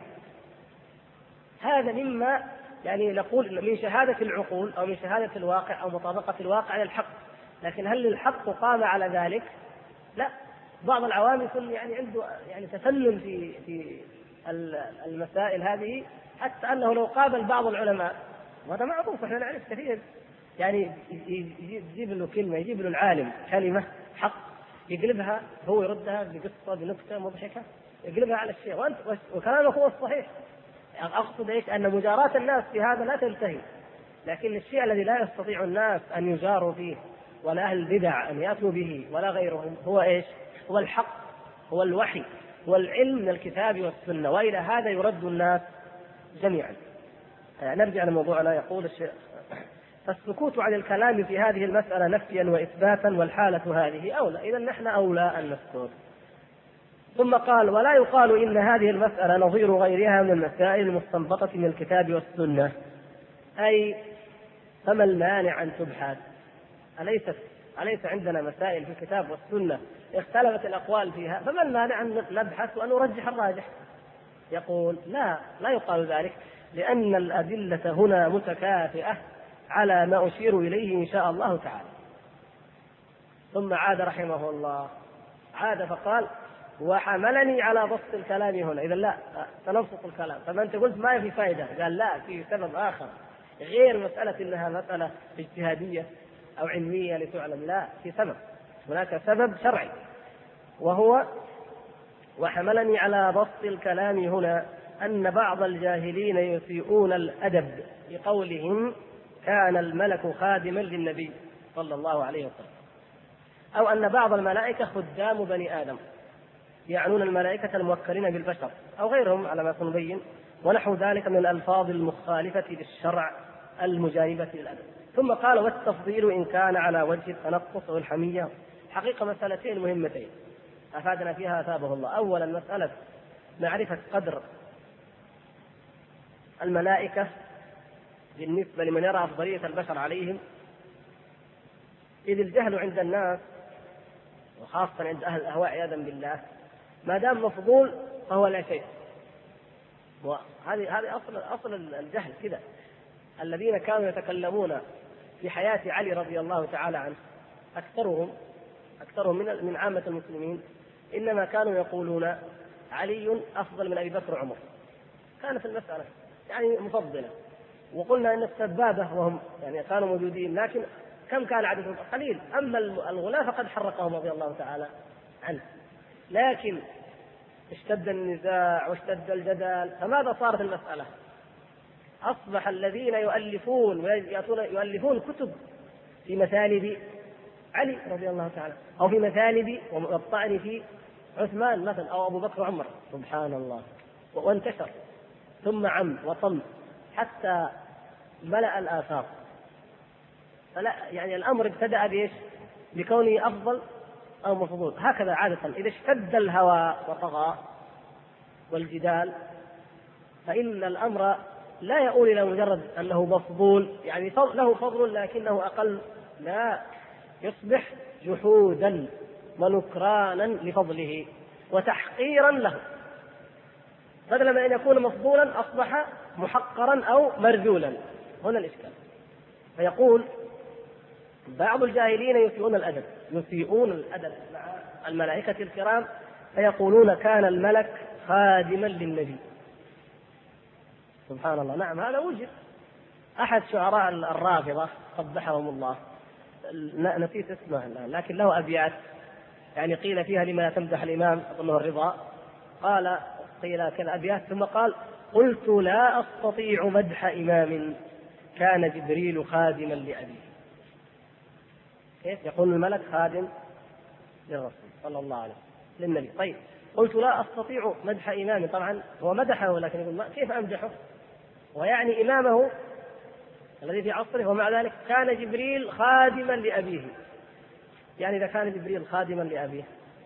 هذا مما يعني نقول من شهادة العقول أو من شهادة الواقع أو مطابقة الواقع للحق، لكن هل الحق قام على ذلك؟ لا. بعض العوام يكون يعني عنده يعني تفنن في المسائل هذه، حتى أنه لو قابل بعض العلماء، وهذا معروف احنا نعرف كثير، يعني يجيب له كلمة، يجيب له العالم كلمة حق يقلبها هو يردها بقصة بنكتة مضحكة، يقلبها على الشيء، وكلامه هو الصحيح. أقصد إيش؟ أن مجاراة الناس في هذا لا تنتهي، لكن الشيء الذي لا يستطيع الناس أن يجاروا فيه ولا أهل البدع أن يأتوا به ولا غيرهم هو إيش؟ هو الحق، هو الوحي، هو العلم من الكتاب والسنة، وإلى هذا يرد الناس جميعا. نرجع لموضوعنا. يقول الشيخ: فالسكوت عن الكلام في هذه المسألة نفيا وإثباتا، والحالة هذه أولى، إذا نحن أولى أن نسكت. ثم قال: ولا يقال إن هذه المسألة نظير غيرها من المسائل المستنبطة من الكتاب والسنة، أي فما المانع أن تبحث؟ أليس عندنا مسائل في الكتاب والسنة اختلفت الأقوال فيها، فما المانع أن نبحث وأن نرجح الراجح؟ يقول: لا يقال ذلك، لأن الأدلة هنا متكافئة على ما أشير إليه إن شاء الله تعالى. ثم عاد رحمه الله، عاد فقال: وحملني على بسط الكلام هنا. إذا لا تنبسط الكلام. طب أنت قلت ما في فائدة. قال: لا، في سبب آخر غير مسألة إنها مسألة اجتهادية أو علمية لتعلم. لا، في سبب، هناك سبب شرعي، وهو: وحملني على بسط الكلام هنا أن بعض الجاهلين يسيئون الأدب بقولهم كان الملك خادما للنبي صلى الله عليه وسلم، أو أن بعض الملائكة خدام بني آدم، يعنون الملائكة الموكلين بالبشر أو غيرهم على ما سنبين، ونحو ذلك من الألفاظ المخالفة للشرع المجانبة للأدب. ثم قال: والتفضيل إن كان على وجه التنقص والحمية. حقيقة مسألتين مهمتين أفادنا فيها أثابه الله. أولا مسألة معرفة قدر الملائكة بالنسبة لمن يرى أفضلية البشر عليهم، إذ الجهل عند الناس وخاصة عند أهل الأهواء عياذا بالله ما دام مفضول فهو لا شيء. وهذه أصل الجهل كذا. الذين كانوا يتكلمون في حياة علي رضي الله تعالى عنه أكثرهم من عامة المسلمين إنما كانوا يقولون علي أفضل من أبي بكر وعمر. كانت المسألة يعني مفضلة. وقلنا إن السبابة وهم يعني كانوا موجودين، لكن كم كان عددهم؟ قليل. أما الغلاة فقد حرقهم رضي الله تعالى عنه. لكن اشتد النزاع واشتد الجدال، فماذا صارت المسألة؟ أصبح الذين يؤلفون كتب في مثالب علي رضي الله تعالى، أو في مثالب والطعن في عثمان مثلا أو أبو بكر وعمر. سبحان الله. وانتشر ثم عم وطم حتى ملأ الآثار. فلا يعني الأمر ابتدأ بإيش؟ بكونه أفضل أو مفضول. هكذا عادة إذا اشتد الهوى وطغى والجدال فإن الأمر لا يؤول إلى مجرد أنه مفضول يعني له فضل لكنه أقل، لا، يصبح جحودا ونكرانا لفضله وتحقيرا له، بدلا من أن يكون مفضولا أصبح محقرا أو مرذولا. هنا الإشكال. فيقول: بعض الجاهلين يسيئون الأدب مع الملائكة الكرام فيقولون كان الملك خادما للنبي. سبحان الله. نعم، هذا وجد. أحد شعراء الرافضة قبحهم الله، نسيت اسمه الآن، لكن له أبيات يعني قيل فيها: لما تمدح الإمام أظنه الرضا، قيل كذا أبيات ثم قال: قلت لا أستطيع مدح إمام كان جبريل خادما لأبيه. كيف يقول الملك خادم للرسول صلى الله عليه وسلم للنبي؟ طيب، قلت لا أستطيع مدح إمام، طبعا هو مدحه لكن يقول كيف أمدحه؟ ويعني إمامه الذي في عصره، ومع ذلك كان جبريل خادما لأبيه. يعني إذا كان جبريل خادما لأبيه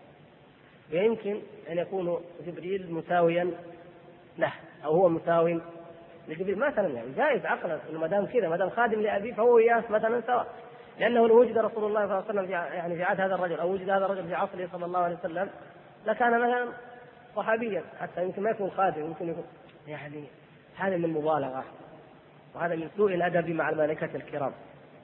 يمكن أن يكون جبريل مساويا له أو هو مساوي لجبريل مثلا، يعني جائز عقلا إنه ما دام كذا، ما دام خادم لأبيه فهو وياه مثلا سواء. لأنه لو وجد رسول الله صلى الله عليه وسلم يعني في عهد هذا الرجل أو وجد هذا الرجل في عصره صلى الله عليه وسلم لكان مثلا صحابيا، حتى يمكن ما يكون خادم، يمكن يكون يعني هذا من المبالغة وهذا من سوء الأدب مع الملائكة الكرام.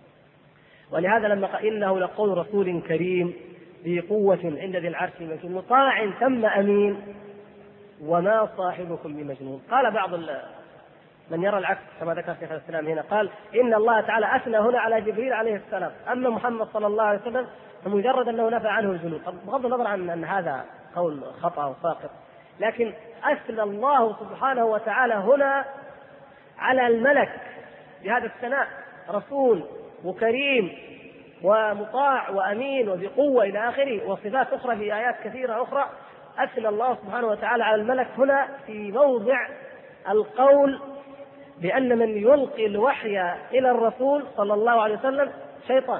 ولهذا لما قال: إنه لقول رسول كريم ذي قوة عند ذي العرش مكين مطاع ثم أمين وما صاحبكم بمجنون. قال بعض من يرى العكس كما ذكر شيخ الإسلام هنا، قال: إن الله تعالى أثنى هنا على جبريل عليه السلام، أما محمد صلى الله عليه وسلم فمجرد أنه نفى عنه الجنود. بغض النظر عن أن هذا قول خطأ وساقط، لكن أثنى الله سبحانه وتعالى هنا على الملك بهذا الثناء: رسول وكريم ومطاع وأمين وبقوة إلى آخره، وصفات أخرى في آيات كثيرة أخرى. أثنى الله سبحانه وتعالى على الملك هنا في موضع القول بأن من يلقي الوحي إلى الرسول صلى الله عليه وسلم شيطان.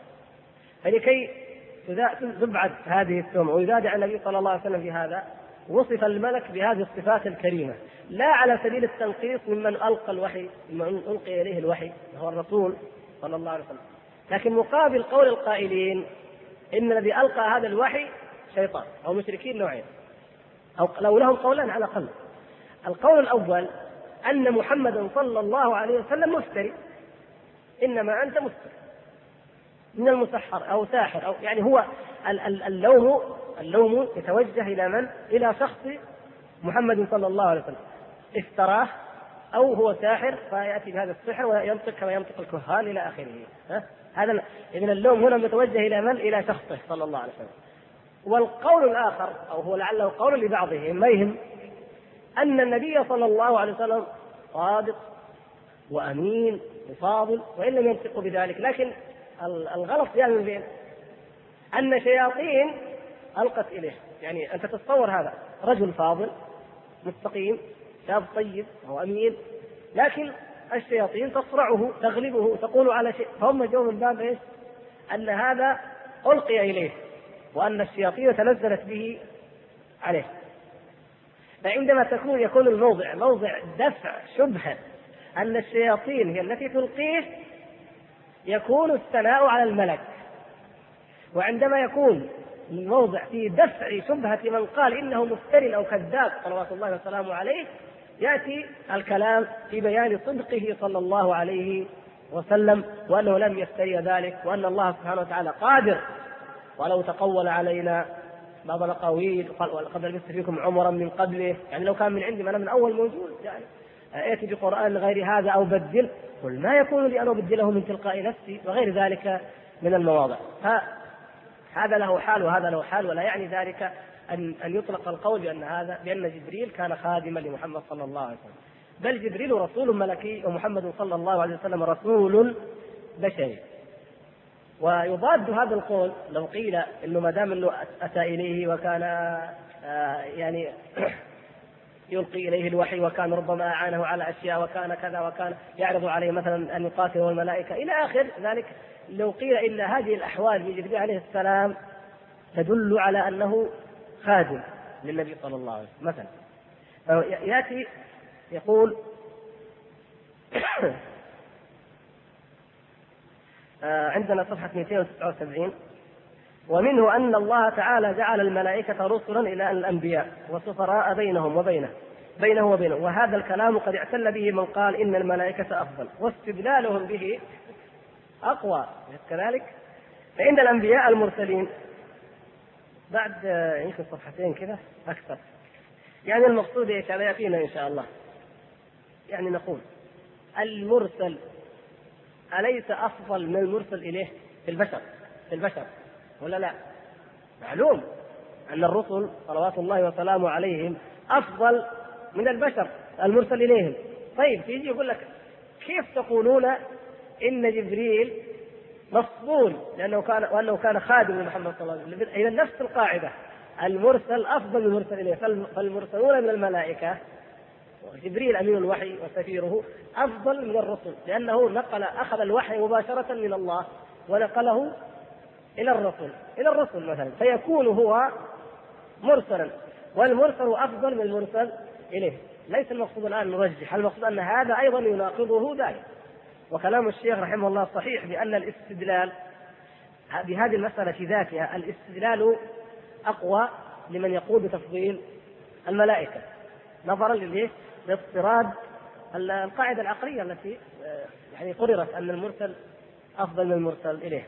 فلكي تبعد هذه التهمة ويزاد عن النبي صلى الله عليه وسلم في هذا وصف الملك بهذه الصفات الكريمة، لا على سبيل التنقيص ممن ألقى الوحي، ممن ألقي إليه الوحي هو الرسول صلى الله عليه وسلم، لكن مقابل قول القائلين إن الذي ألقى هذا الوحي شيطان أو مشركين نوعين، أو لو لهم قولان على الأقل. القول الأول أن محمدا صلى الله عليه وسلم مفتري، إنما أنت مفتري، من المسحر أو ساحر، أو يعني هو اللوم يتوجه إلى من؟ إلى شخص محمد صلى الله عليه وسلم افتراه، أو هو ساحر فيأتي بهذا السحر وينطق كما ينطق الكهان إلى آخره. هذا إذن اللوم هنا متوجه إلى من؟ إلى شخصه صلى الله عليه وسلم. والقول الآخر، أو هو لعله قول لبعضهم ما يهم، أن النبي صلى الله عليه وسلم صادق وأمين وفاضل وإن لم ينطق بذلك، لكن الغلط يعني فين؟ أن شياطين ألقت إليه. يعني أنت تتصور هذا رجل فاضل مستقيم شاب طيب وهو أمين، لكن الشياطين تصرعه تغلبه تقول على شيء، فهم جو من باب إيش؟ أن هذا ألقي إليه وأن الشياطين تنزلت به عليه. فعندما يكون الموضع موضع دفع شبهة أن الشياطين هي التي تلقيه، يكون الثناء على الملك. وعندما يكون الموضع في دفع شبهة من قال إنه مفتر أو كذاب صلوات الله وسلامه عليه، يأتي الكلام في بيان صدقه صلى الله عليه وسلم، وأنه لم يفتري ذلك، وأن الله سبحانه وتعالى قادر ولو تقول علينا بعض الأقاويل ولقد لبثت فيكم عمرا من قبله، يعني لو كان من عندي ما أنا من أول موجود، يعني ائتي بقرآن غير هذا أو بدل، قل ما يكون لي أن أبدله من تلقاء نفسي، وغير ذلك من المواضع. هذا له حال وهذا له حال، ولا يعني ذلك أن يطلق القول بأن جبريل كان خادما لمحمد صلى الله عليه وسلم، بل جبريل رسول ملكي ومحمد صلى الله عليه وسلم رسول بشري. ويضاد هذا القول لو قيل إنه ما دام إنه أتى إليه وكان يعني يلقي إليه الوحي، وكان ربما أعانه على أشياء، وكان كذا، وكان يعرض عليه مثلا أن يقاتل الملائكة إلى آخر ذلك، لو قيل إن هذه الأحوال بجبريل عليه السلام تدل على أنه خادم للنبي صلى الله عليه وسلم مثلا، يأتي يقول عندنا صفحة 279: ومنه أن الله تعالى جعل الملائكة رسلا إلى الأنبياء وسفراء بينهم بينه وبينه، وهذا الكلام قد اعتل به من قال إن الملائكة أفضل، واستدلالهم به أقوى كذلك. فإن الأنبياء المرسلين بعد يمكن صفحتين كذا أكثر، يعني المقصود إيش؟ هذا يأتينا إن شاء الله. يعني نقول المرسل أليس أفضل من المرسل إليه في البشر ولا لا؟ معلوم أن الرسل صلوات الله وسلامه عليهم أفضل من البشر المرسل إليهم. طيب تيجي يقول لك كيف تقولون إن جبريل مفضول وأنه كان خادم لمحمد صلى الله عليه وسلم؟ إذا نفس القاعدة، المرسل أفضل من المرسل إليه، فالمرسلون من الملائكة جبريل أمين الوحي وسفيره أفضل من الرسل، لأنه أخذ الوحي مباشرة من الله ونقله إلى الرسل مثلا، فيكون هو مرسلا، والمرسل أفضل من المرسل إليه. ليس المقصود الآن نرجح، المقصود أن هذا أيضا يناقضه ذلك. وكلام الشيخ رحمه الله صحيح بأن الاستدلال بهذه المسألة في ذاتها، الاستدلال أقوى لمن يقول بتفضيل الملائكة، نظرا لاضطراد القاعدة العقلية التي يعني قررت أن المرسل أفضل من المرسل إليه.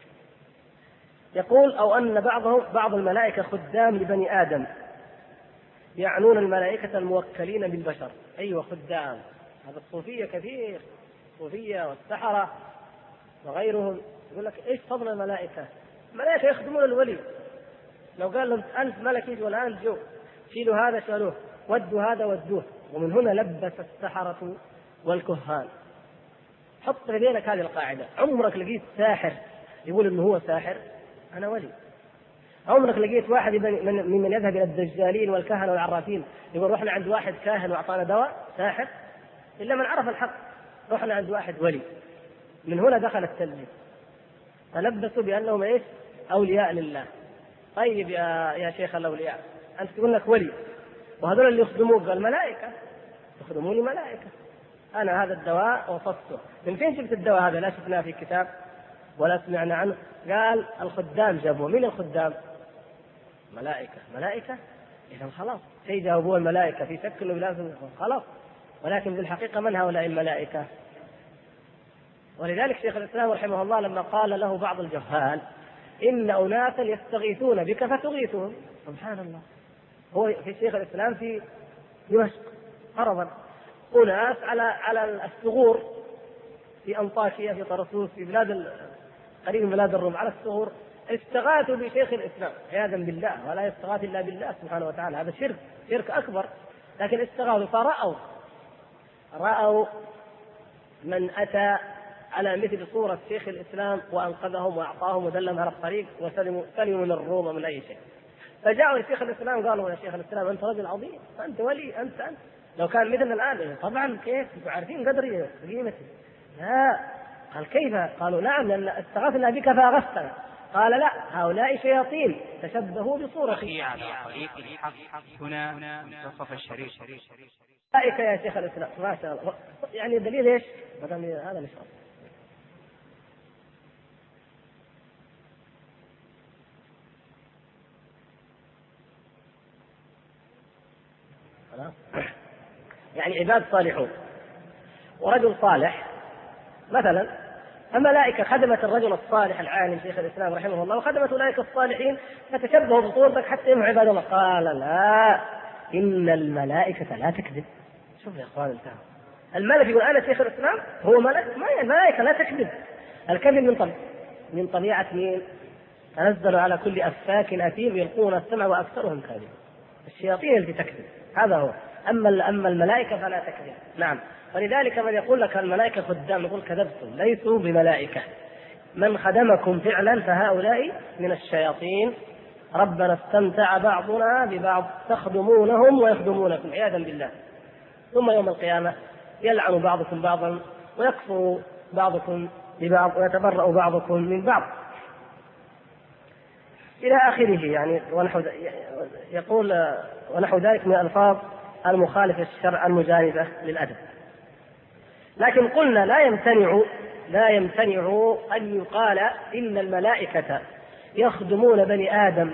يقول أو أن بعض الملائكة خدام لبني آدم، يعنون الملائكة الموكلين بالبشر. أيوة خدام، هذا الصوفية كثير، الصوفية والسحرة وغيرهم يقول لك إيش فضل الملائكة؟ الملائكة يخدمون الولي، لو قال لهم أنت ملك يجي والآن جو شيلوا هذا شالوه، ودوا هذا ودوه. ومن هنا لبس السحرة والكهان. حط في ذهنك هذه القاعدة، عمرك لقيت ساحر يقول إنه هو ساحر أنا ولي؟ عمرك لقيت واحد ممن يذهب إلى الدجالين والكهنة والعرافين يقول رحنا عند واحد كاهن وأعطانا دواء ساحر؟ إلا من عرف الحق، رحنا عند واحد ولي. من هنا دخل التلبيس، فلبسوا بأنهم إيش؟ أولياء لله. طيب يا شيخ الأولياء، أنت تقول لك ولي، وهذول اللي يخدموك قال ملائكة، يخدموني ملائكة، أنا هذا الدواء وصفته. من فين جبت الدواء هذا؟ لا شفناه في كتاب ولا سمعنا عنه. قال الخدام جابوه. مين الخدام؟ ملائكة. إذا خلاص شيء جابوه الملائكة في شكل لازم خلاص. ولكن بالحقيقة من هؤلاء الملائكة؟ ولذلك شيخ الإسلام رحمه الله لما قال له بعض الجهال إن أناسا يستغيثون بك فتغيثهم، سبحان الله، هو في شيخ الإسلام في دمشق فرضا أناس على الثغور في أنطاكيا في طرسوس في بلاد قريب من بلاد الروم على الثغور استغاثوا بشيخ الإسلام عياذا بالله، ولا يستغاث إلا بالله سبحانه وتعالى، هذا شرك أكبر، لكن استغاثوا فرأوا من أتى على مثل صورة شيخ الإسلام وأنقذهم وأعطاهم ودلهم على الطريق وسلموا من الروم ومن أي شيء. فجاءوا لشيخ الإسلام قالوا يا شيخ الإسلام أنت رجل عظيم، أنت ولي، أنت لو كان مثلنا الآن طبعا كيف أنتم عارفين قدري قيمتي. لا، قال كيف؟ قالوا نعم لأن استغثنا بك فأغثنا. قال لا، هؤلاء شياطين تشبهوا بصورتي. على طريق الحق هنا منتصف الشريف. رأيك يا شيخ الإسلام ما شاء الله، يعني الدليل إيش؟ هذا مش يعني عباد صالحون ورجل صالح مثلا، الملائكة خدمت الرجل الصالح العالم شيخ الإسلام رحمه الله وخدمت أولئك الصالحين فتشبهوا بصورتك حتى هم عباد الله. قال لا، إن الملائكة لا تكذب. شوف يا أخوان انتهى الملك يقول أنا شيخ الإسلام هو ملك، ما الملائكة لا تكذب. الكذب من طبيعة مين؟ تنزل على كل أفاك أثيم يلقون السمع وأكثرهم كاذبون. الشياطين التي تكذب هذا هو، أما الملائكة فلا تكذب. نعم، ولذلك من يقول لك الملائكة خدام نقول كذبتم، ليسوا بملائكة، من خدمكم فعلا فهؤلاء من الشياطين. ربنا استمتع بعضنا ببعض تخدمونهم ويخدمونكم عياذا بالله، ثم يوم القيامة يلعن بعضكم بعضا ويكفر بعضكم ببعض ويتبرأ بعضكم من بعض إلى آخره. يعني يقول ونحو ذلك من الألفاظ المخالفة للشرع المجانبة للأدب. لكن قلنا لا يمتنع أن يقال إن الملائكة يخدمون بني آدم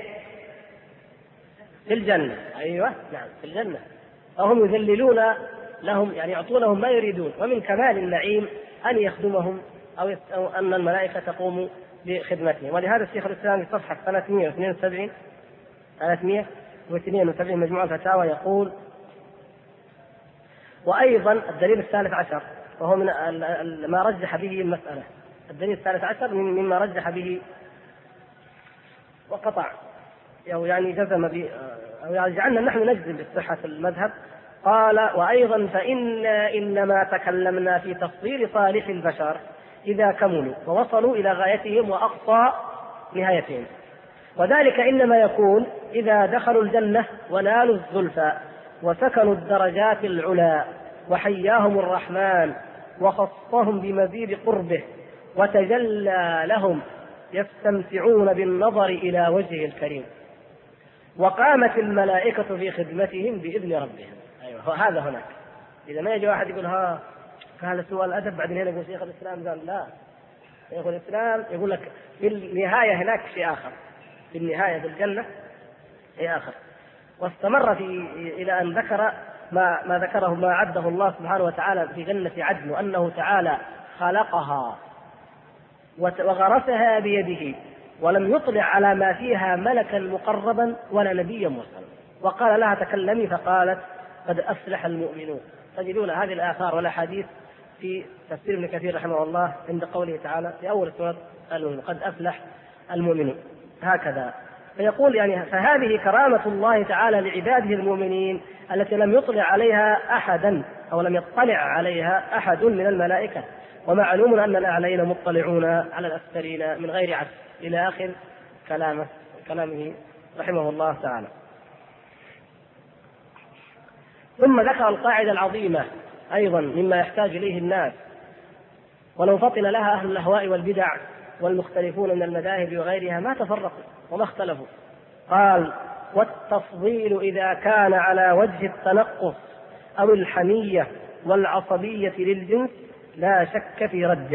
في الجنة. أيوة نعم في الجنة، وهم يذللون لهم يعني يعطونهم ما يريدون، ومن كمال النعيم أن يخدمهم أو أن الملائكة تقوم بخدمتهم. ولهذا الشيخ الإسلام في صفحة 372 مجموعة الفتاوى يقول: وأيضا الدليل الثالث عشر وهو من ما رجح به المسألة، الدليل الثالث عشر مما رجح به وقطع أو يعني جزم به أو يعني جعلنا نحن نجزم بصحة المذهب. قال: وأيضا إنما تكلمنا في تفضيل صالح البشر إذا كملوا ووصلوا إلى غايتهم وأقصى نهايتهم، وذلك إنما يكون إذا دخلوا الجنة ونالوا الزلفى وسكنوا الدرجات العلى وحياهم الرحمن وخصهم بمزيد قربه وتجلى لهم يستمتعون بالنظر إلى وجهه الكريم، وقامت الملائكة في خدمتهم بإذن ربهم. أيوة هذا هناك. إذا ما يجي واحد يقول هذا سوء الأدب بعدين هنا يقول شيخ الإسلام قال لا، شيخ الإسلام يقول لك في النهاية هناك شيء آخر، في النهاية في الجنة شيء آخر. واستمر إلى أن ذكر ما ذكره ما عده الله سبحانه وتعالى في جنة عدن، وأنه تعالى خلقها وغرسها بيده ولم يطلع على ما فيها ملكا مقربا ولا نبيا مرسلا، وقال لها تكلمي فقالت قد أفلح المؤمنون. تجدون هذه الآثار والأحاديث في تفسير ابن كثير رحمه الله عند قوله تعالى في أول سورة قد أفلح المؤمنون هكذا. فيقول يعني فهذه كرامة الله تعالى لعباده المؤمنين التي لم يطلع عليها أحدا أو لم يطلع عليها أحد من الملائكة، ومعلوم أن الأعلين مطلعون على الأسفلين من غير عكس، إلى آخر كلامه رحمه الله تعالى. ثم ذكر القاعدة العظيمة أيضا مما يحتاج إليه الناس ولو فطن لها أهل الأهواء والبدع والمختلفون من المذاهب وغيرها ما تفرقوا وما اختلفوا. قال: والتفضيل إذا كان على وجه التنقص أو الحمية والعصبية للجنس لا شك في رده.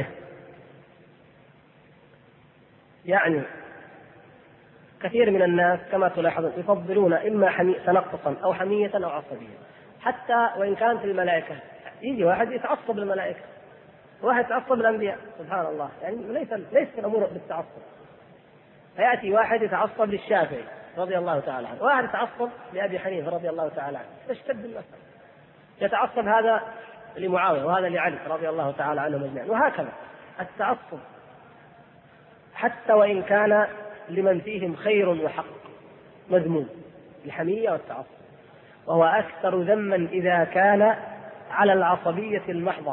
يعني كثير من الناس كما تلاحظون يفضلون إما تنقصا أو حمية أو عصبية، حتى وإن كانت الملائكة يجي واحد يتعصب للملائكة واحد تعصب الأنبياء سبحان الله، يعني ليس الأمور بالتعصب. فيأتي واحد يتعصب للشافعي رضي الله تعالى عنه، واحد يتعصب لأبي حنيفة رضي الله تعالى عنه، تشتد المسألة. يتعصب هذا لمعاوية وهذا لعلي رضي الله تعالى عنهم أجمعين، وهكذا التعصب حتى وإن كان لمن فيهم خير وحق مذموم، الحمية والتعصب، وهو أكثر ذما إذا كان على العصبية المحضة،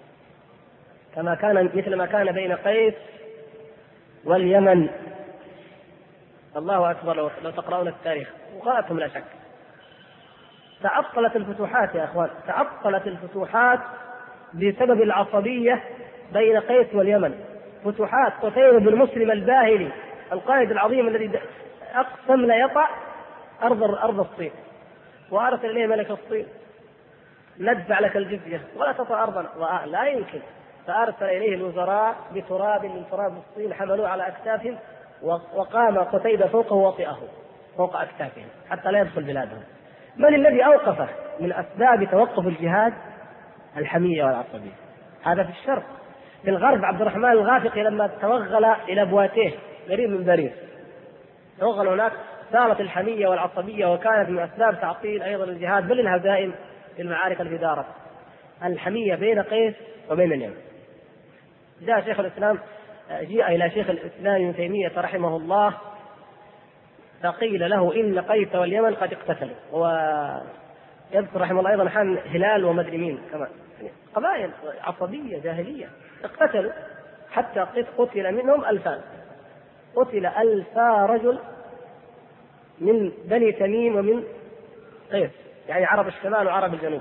مثل ما كان بين قيس واليمن. الله أكبر لو تقرؤون التاريخ وقرأتم لا شك. تعطلت الفتوحات يا أخوان، تعطلت الفتوحات بسبب العصبية بين قيس واليمن. فتوحات قتيبة بن مسلم الباهلي القائد العظيم الذي أقسم لا يطأ أرض الصين، وأرسل إليه ملك الصين ندفع لك الجزية ولا تطأ أرضنا، لا يمكن. فأرسل إليه الوزراء بتراب من تراب الصين حملوه على أكتافهم، وقام قتيبة فوقه وطئه فوق أكتافهم حتى لا يدخل بلادهم. من الذي أوقفه من أسباب توقف الجهاد؟ الحمية والعصبية. هذا في الشرق. في الغرب عبد الرحمن الغافقي لما توغل إلى بواتيه قريب من باريس، توغل هناك، صارت الحمية والعصبية، وكانت من أسباب تعطيل أيضا الجهاد بل الهزائم في المعارك التي دارت. الحمية بين قيس وبين اليمن. جاء شيخ الإسلام، جاء إلى شيخ الإسلام ابن تيمية رحمه الله فقيل له إن قيس واليمن قد اقتتلوا، ويذكر رحمه الله أيضا حال هلال ومدري مين كمان، قبائل عصبية جاهلية اقتتلوا حتى قتل منهم 2000، قتل 1000 رجل من بني تميم ومن قيس، يعني عرب الشمال وعرب الجنوب.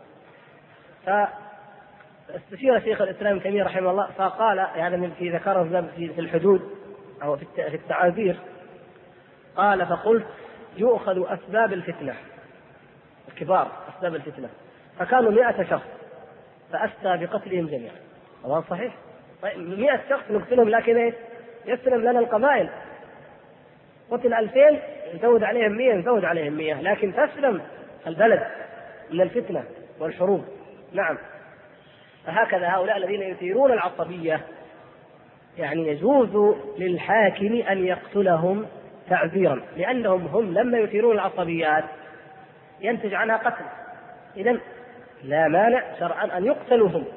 فاستشير شيخ الإسلام ابن تيمية رحمه الله فقال، يعني في ذكره في الحدود أو في التعاذير، قال فقلت يؤخذ أسباب الفتنة الكبار، أسباب الفتنة، فكانوا 100 شخص فأفتى بقتلهم جميعا. هذا صحيح. طيب 100 شخص نقتلهم، لكن إيه؟ يسلم لنا القبائل. قتل 2000 نزود عليهم 100 نزود عليهم 100، لكن تسلم البلد من الفتنة والحروب. نعم. فهكذا هؤلاء الذين يثيرون العصبية يعني يجوز للحاكم أن يقتلهم تعذيرا، لأنهم هم لما يثيرون العصبيات ينتج عنها قتل، إذن لا مانع شرعا أن يقتلوا هم،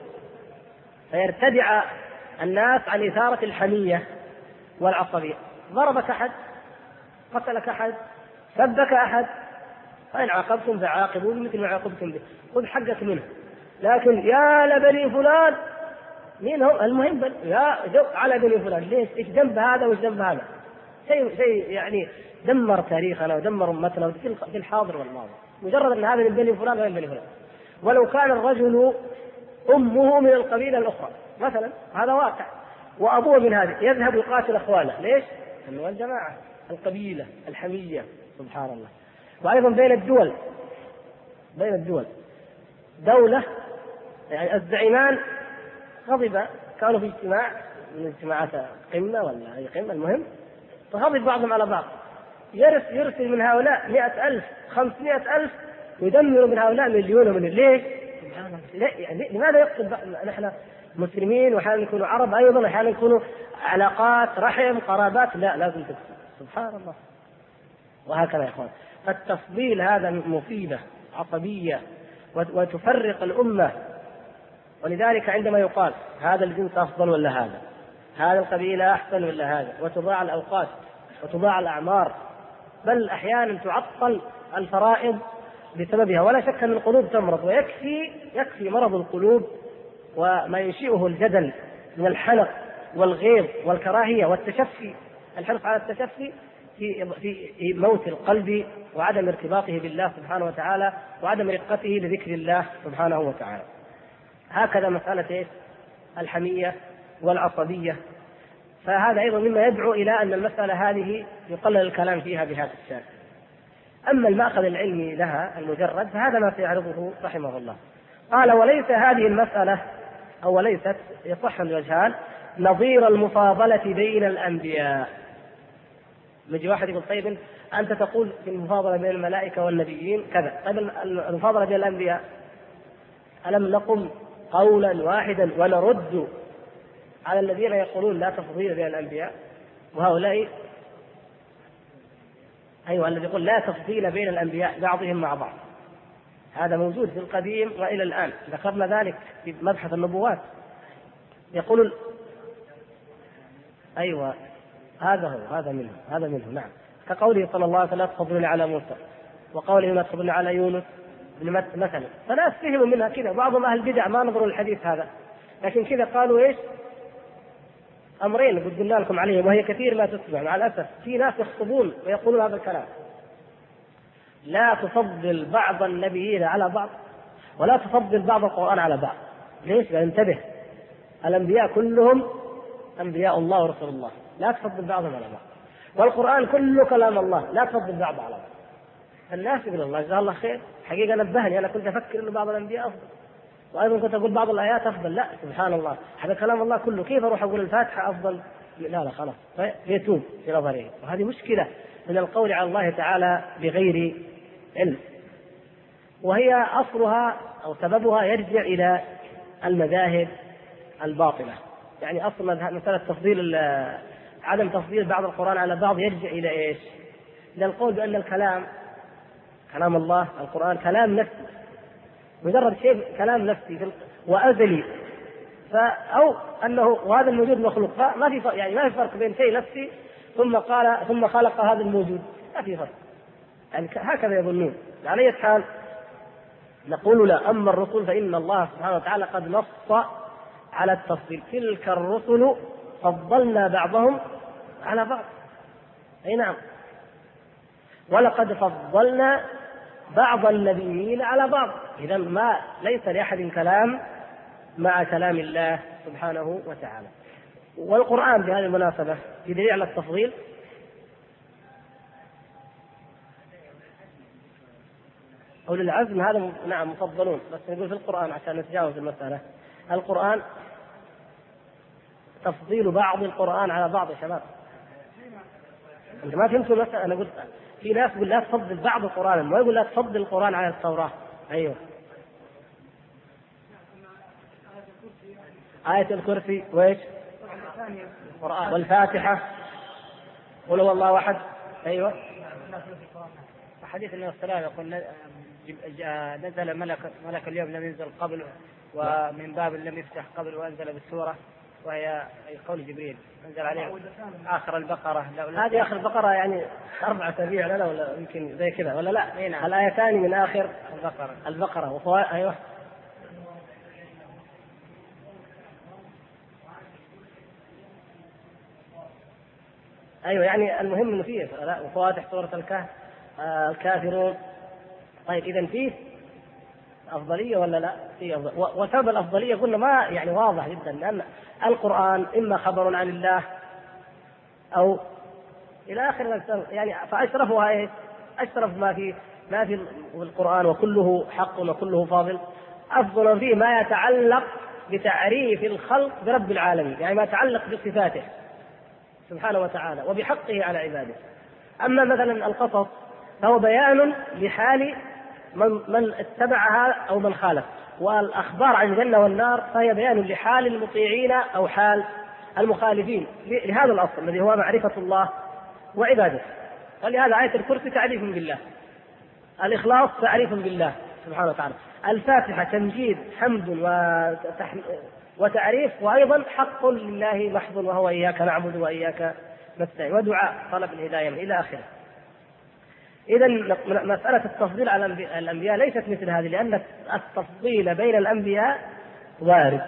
فيرتدع الناس عن إثارة الحمية والعصبية. ضربك أحد، قتلك أحد، سبك أحد، فإن عاقبتم فعاقبوا مثل ما عاقبتم به، خذ حقك منه. لكن يا لبني فلان مين هم؟ المهم يا على بني فلان، ليش؟ إيش ذنب هذا وإيش ذنب هذا؟ شيء يعني دمر تاريخنا ودمر أمتنا في الحاضر والماضي، مجرد أن هذا من بني فلان ومن بني فلان. ولو كان الرجل أمه من القبيلة الأخرى مثلا، هذا واقع، وأبوه من هذه، يذهب يقاتل أخوانه، ليش؟ لأنه الجماعة، القبيلة، الحمية، سبحان الله. وأيضا بين الدول دولة يعني الزعيمان غضب، كانوا في اجتماع من اجتماعات قمة ولا أي قمة، المهم فغضب بعضهم على بعض، يرسل من هؤلاء 100,000 500,000 ويدمر من هؤلاء مليون ومن ليش؟ يعني لماذا يقتل؟ نحن مسلمين وأحيانا نكون عرب أيضا، أحيانا نكون علاقات رحم قرابات، لا لازم تقتل، سبحان الله. وهكذا يا إخوان، فالتفضيل هذا مصيبة عصبية وتفرق الأمة. ولذلك عندما يقال هذا الجنس أفضل ولا هذا القبيلة أحسن ولا هذا، وتضاع الأوقات وتضاع الأعمار، بل أحيانا تعطل الفرائض بسببها، ولا شك أن القلوب تمرض، ويكفي مرض القلوب وما ينشئه الجدل من الحنق والغيظ والكراهية والتشفي، الحرص على التشفي في موت القلب وعدم ارتباطه بالله سبحانه وتعالى وعدم رقته لذكر الله سبحانه وتعالى. هكذا مسألة الحمية والعصبية، فهذا أيضا مما يدعو إلى أن المسألة هذه يقلل الكلام فيها بهذا الشكل. أما المأخذ العلمي لها المجرد فهذا ما سيعرضه رحمه الله. قال وليس هذه المسألة أو وليست يصح الوجهان نظير المفاضلة بين الأنبياء. يجي واحد يقول طيب أنت تقول في المفاضلة بين الملائكة والنبيين كذا، طيب المفاضلة بين الأنبياء ألم نقم قولا واحدا ونرد على الذين يقولون لا تفضيل بين الأنبياء، وهؤلاء أيوة الذي يقول لا تفضيل بين الأنبياء بعضهم مع بعض، هذا موجود في القديم وإلى الآن، ذكرنا ذلك في مبحث النبوات. يقول أيوة هذا منه نعم، كقوله صلى الله عليه وسلم لا تفضلون على موسى، وقوله لا تفضلون على يونس مثلا. فلا فهموا منها كذا، بعضهم أهل البدع ما نظروا الحديث هذا، لكن كذا قالوا إيش أمرين قد قلنا لكم عليهم، وهي كثير ما تسمع مع الأسف. في ناس يخطبون ويقولون هذا الكلام، لا تفضل بعض النبيين على بعض، ولا تفضل بعض القرآن على بعض. ليش؟ لأن انتبه، الأنبياء كلهم أنبياء الله ورسول الله، لا تفضل بعضهم على بعض، والقرآن كله كلام الله، لا تفضل بعض على بعض. الناس يقول الله جزاه الله خير، حقيقة نبهني، أنا كنت أفكر أن بعض الأنبياء أفضل، وأيضا كنت أقول بعض الآيات أفضل. لا سبحان الله، هذا كلام الله كله، كيف أروح أقول الفاتحة أفضل؟ لا خلاص، يتوب في نظره. وهذه مشكلة من القول على الله تعالى بغير علم، وهي أصلها أو سببها يرجع إلى المذاهب الباطلة. يعني أصل مسألة تفضيل عدم تفضيل بعض القرآن على بعض يرجع إلى إيش؟ إلى القول بأن الكلام كلام الله، القرآن كلام نفسي، مجرد شيء كلام نفسي وأزلي، أو أنه وهذا الموجود مخلوق، ما في فرق بين شيء نفسي ثم خلق هذا الموجود، ما في فرق. يعني هكذا يظنون. على أي حال نقول لا، أما الرسل فإن الله سبحانه وتعالى قد نص على التفضيل، تلك الرسل فضلنا بعضهم على بعض، أي نعم، ولقد فضلنا بعض النبيين على بعض. إذا ما ليس لأحد كلام مع كلام الله سبحانه وتعالى. والقرآن بهذه المناسبة يدل على التفضيل. أولي العزم هذا نعم مفضلون، بس نقول في القرآن عشان نتجاوز المسألة. القرآن تفضيل بعض القرآن على بعض. يا شباب أنت ما فهمتوا المسألة. أنا قلت في ناس يقول لا تفضل بعض القرآن، ما يقول لا تفضل القرآن على التوراة. أيوه آية الكرسي وإيش والفاتحة قل هو الله أحد. أيوه حديث النبي صلى الله عليه وسلم يقول نزل ملك اليوم لم ينزل قبل، ومن باب لم يفتح قبل وأنزل بالسورة، وهي قول جبريل نزل عليه آخر البقرة. هذه آخر البقرة يعني 4 أسابيع لنا ولا يمكن زي كذا ولا لا؟ الآيتان من آخر البقرة أيوه أيوه يعني المهم إنه فيه وفواتح سورة الكهف الكافرون. طيب إذا فيه أفضلية ولا لا؟ فيه أفضل. وسبب الأفضلية قلنا ما يعني واضح جدا، لأن القرآن إما خبر عن الله أو إلى آخر يعني، فأشرفها إيه؟ أشرف ما في القرآن وكله حق وكله فاضل. أفضل فيه ما يتعلق بتعريف الخلق برب العالمين، يعني ما يتعلق بصفاته سبحانه وتعالى وبحقه على عباده. أما مثلا القصص فهو بيان لحال من اتبعها أو من خالف، والأخبار عن الجنة والنار فهي بيان لحال المطيعين أو حال المخالفين لهذا الأصل الذي هو معرفة الله وعباده. ولهذا آية الكرسي تعريف بالله، الإخلاص تعريف بالله سبحانه وتعالى، الفاتحة تمجيد حمد وتعريف، وأيضا حق لله محض وهو إياك نعبد وإياك نستعين، ودعاء طلب الهداية إلى آخره. إذا مسألة التفضيل على الأنبياء ليست مثل هذه، لأن التفضيل بين الأنبياء وارد،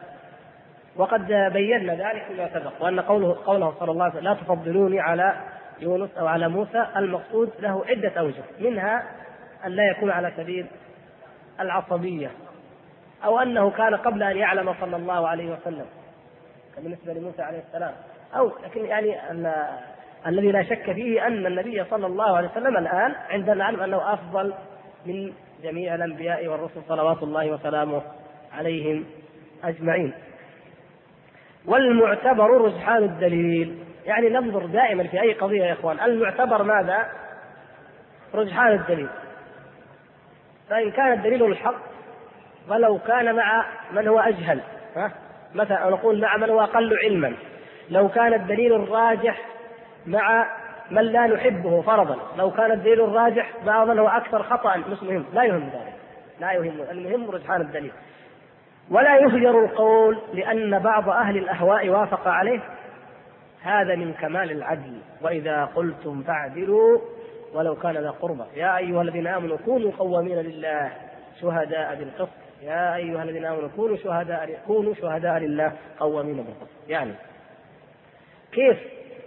وقد بينا ذلك فيما سبق، وأن قوله صلى الله عليه وسلم لا تفضلوني على يونس أو على موسى، المقصود له عدة أوجه، منها أن لا يكون على سبيل العصبية، أو أنه كان قبل أن يعلم صلى الله عليه وسلم بالنسبة لموسى عليه السلام، أو لكن يعني الذي لا شك فيه أن النبي صلى الله عليه وسلم الآن عندنا نعلم أنه أفضل من جميع الأنبياء والرسل صلوات الله وسلامه عليهم أجمعين. والمعتبر رجحان الدليل، يعني ننظر دائما في أي قضية يا إخوان، المعتبر ماذا؟ رجحان الدليل. فإن كان الدليل الحق ولو كان مع من هو أجهل، مثلا نقول مع من هو أقل علما، لو كان الدليل الراجح مع من لا نحبه فرضا، لو كان الدليل الراجح مع من هو أكثر خطأ، مش مهم، لا يهم ذلك، لا يهم، المهم رجحان الدليل. ولا يهجر القول لأن بعض أهل الأهواء وافق عليه، هذا من كمال العدل. وإذا قلتم فاعدلوا ولو كان ذا قربى، يا أيها الذين آمنوا كونوا قوامين لله شهداء بالقسط، يا أيها الذين آمنوا كونوا شهداء لله قوامين بالقسط. يعني كيف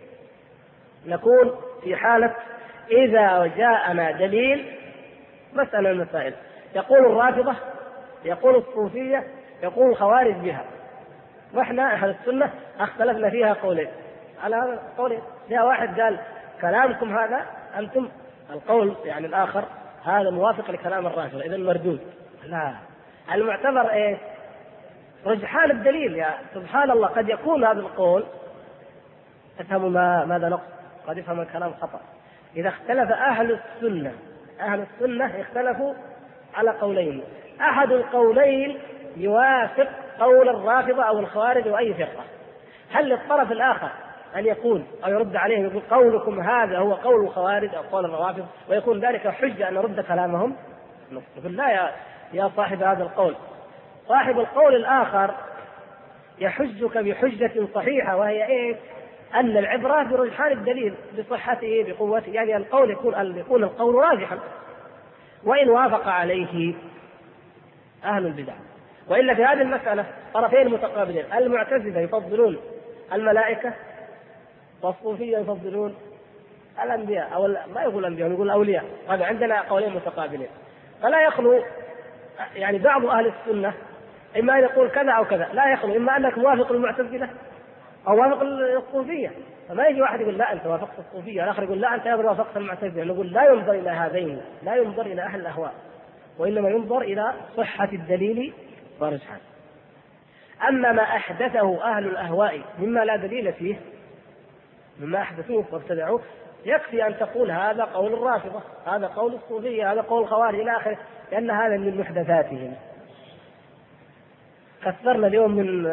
نكون في حالة إذا جاءنا دليل مسألة من المسائل يقول الرافضة، يقول الصوفية، يقول الخوارج بها، واحنا أهل السنة اختلفنا فيها قولين، على هذا القولين جاء واحد قال كلامكم هذا أنتم القول يعني الآخر هذا موافق لكلام الرافضة إذا مردود. لا، المعتبر إيه؟ رجحان الدليل. يا سبحان الله، قد يكون هذا القول افهموا ماذا نقصد، قد يفهم الكلام خطأ. إذا اختلف أهل السنة اختلفوا على قولين، أحد القولين يوافق قول الرافضة أو الخوارج أو أي فرقة، هل للطرف الآخر أن يقول أو يرد عليهم يقول قولكم هذا هو قول الخوارج أو قول الروافض ويكون ذلك حجة أن نرد كلامهم؟ نقول لا يا صاحب هذا القول، صاحب القول الآخر يحجك بحجة صحيحة، وهي إيه؟ أن العبرة برجحان الدليل، بصحته بقوته، يعني القول يكون القول راجحا وإن وافق عليه أهل البدع. وإلا في هذه المسألة طرفين متقابلين، المعتزلة يفضلون الملائكة والصوفية يفضلون الأنبياء، أو ما يقول الأنبياء يقول الأولياء، هذا عندنا قولين متقابلين. فلا يخلو يعني بعض أهل السنة إما أن يقول كذا أو كذا، لا يخلو إما أنك موافق المعتزلة أو موافق الصوفية، فما يجي واحد يقول لا أنت وافقت الصوفية، الآخر يقول لا أنت وافقت المعتزلة. نقول لا ينظر إلى هذين، لا ينظر إلى أهل الأهواء، وإنما ينظر إلى صحة الدليل ورجحانه. أما ما أحدثه أهل الأهواء مما لا دليل فيه، مما أحدثوه وابتدعوه، يكفي أن تقول هذا قول الرافضة، هذا قول الصوفية، هذا قول الخوارج إلى آخره، لأن هذا من محدثاتهم. كثرنا اليوم من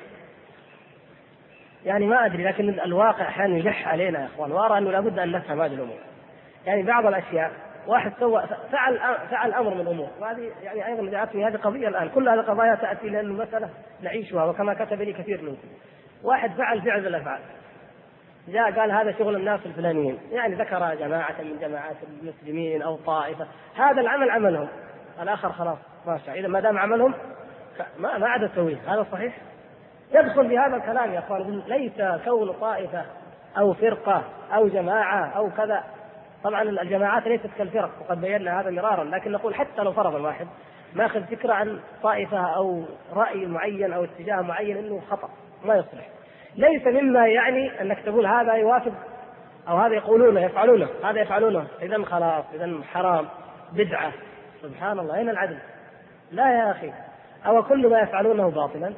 يعني ما أدري، لكن الواقع أحيانا يلح علينا يا أخوان، وأرى أنه لابد أن نفهم هذه الأمور. يعني بعض الأشياء واحد فعل أمر من الأمور، وهذه يعني أيضا جاءتني هذه قضية الآن، كل هذه القضايا تأتي لأن المسألة نعيشها، وكما كتب لي كثير منكم، واحد فعل فعل الأفعال، جاء قال هذا شغل الناس الفلانيين، يعني ذكر جماعة من جماعات المسلمين أو طائفة، هذا العمل عملهم، الآخر خلاص ماشي، إذا ما دام عملهم ما عاد تسويه، هذا صحيح؟ يدخل بهذا الكلام يا أخوان، ليس كون طائفة أو فرقة أو جماعة أو كذا، طبعا الجماعات ليست كالفرق وقد بينا هذا مرارا، لكن نقول حتى لو فرض الواحد ما أخذ فكرة عن طائفة أو رأي معين أو اتجاه معين إنه خطأ ما يصلح، ليس مما يعني أنك تقول هذا يوافق أو هذا يقولونه يفعلونه هذا يفعلونه إذن خلاص إذن حرام بدعة. سبحان الله، أين العدل؟ لا يا أخي، أو كل ما يفعلونه باطلا؟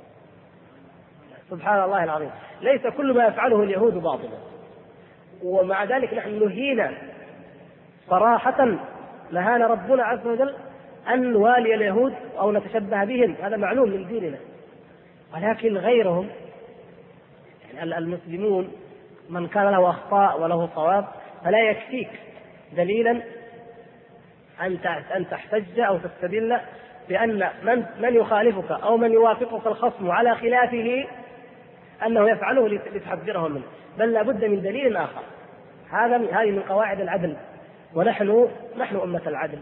سبحان الله العظيم، ليس كل ما يفعله اليهود باطلا، ومع ذلك نحن نهينا صراحة، نهانا ربنا عز وجل أن نوالي اليهود أو نتشبه بهم، هذا معلوم من ديننا. ولكن غيرهم يعني المسلمون من كان له أخطاء وله صواب فلا يكفيك دليلا أن تحتج أو تستدل بأن من يخالفك أو من يوافقك الخصم على خلافه أنه يفعله لتحذره منه، بل لا بد من دليل آخر. هذه من قواعد العدل، ونحن أمة العدل،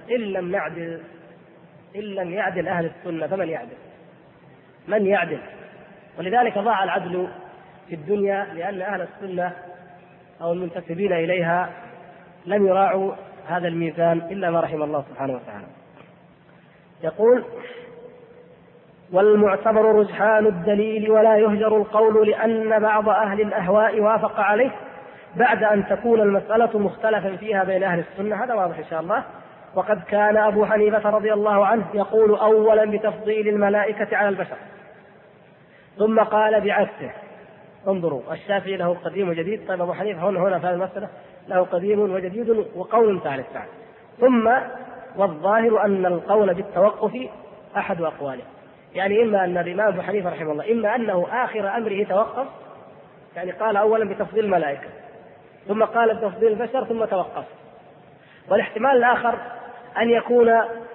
إن لم يعدل أهل السنة فمن يعدل؟ من يعدل؟ ولذلك ضاع العدل في الدنيا، لأن أهل السنة أو المنتسبين إليها لم يراعوا هذا الميزان إلا ما رحم الله سبحانه وتعالى. يقول: والمعتبر رجحان الدليل ولا يهجر القول لأن بعض أهل الأهواء وافق عليه بعد أن تكون المسألة مختلفا فيها بين أهل السنة. هذا واضح إن شاء الله. وقد كان أبو حنيفة رضي الله عنه يقول أولا بتفضيل الملائكة على البشر، ثم قال بعكسه. انظروا، الشافعي له قديم وجديد، طيب أبو حنيفة هنا في هذه المسألة له قديم وجديد وقول ثالث. ثم والظاهر أن القول بالتوقف أحد أقواله، يعني إما أن الإمام أبو حنيفة رحمه الله إما أنه آخر أمره توقف، يعني قال أولا بتفضيل الملائكة ثم قال بتفضيل البشر ثم توقف، والاحتمال الآخر أن يكون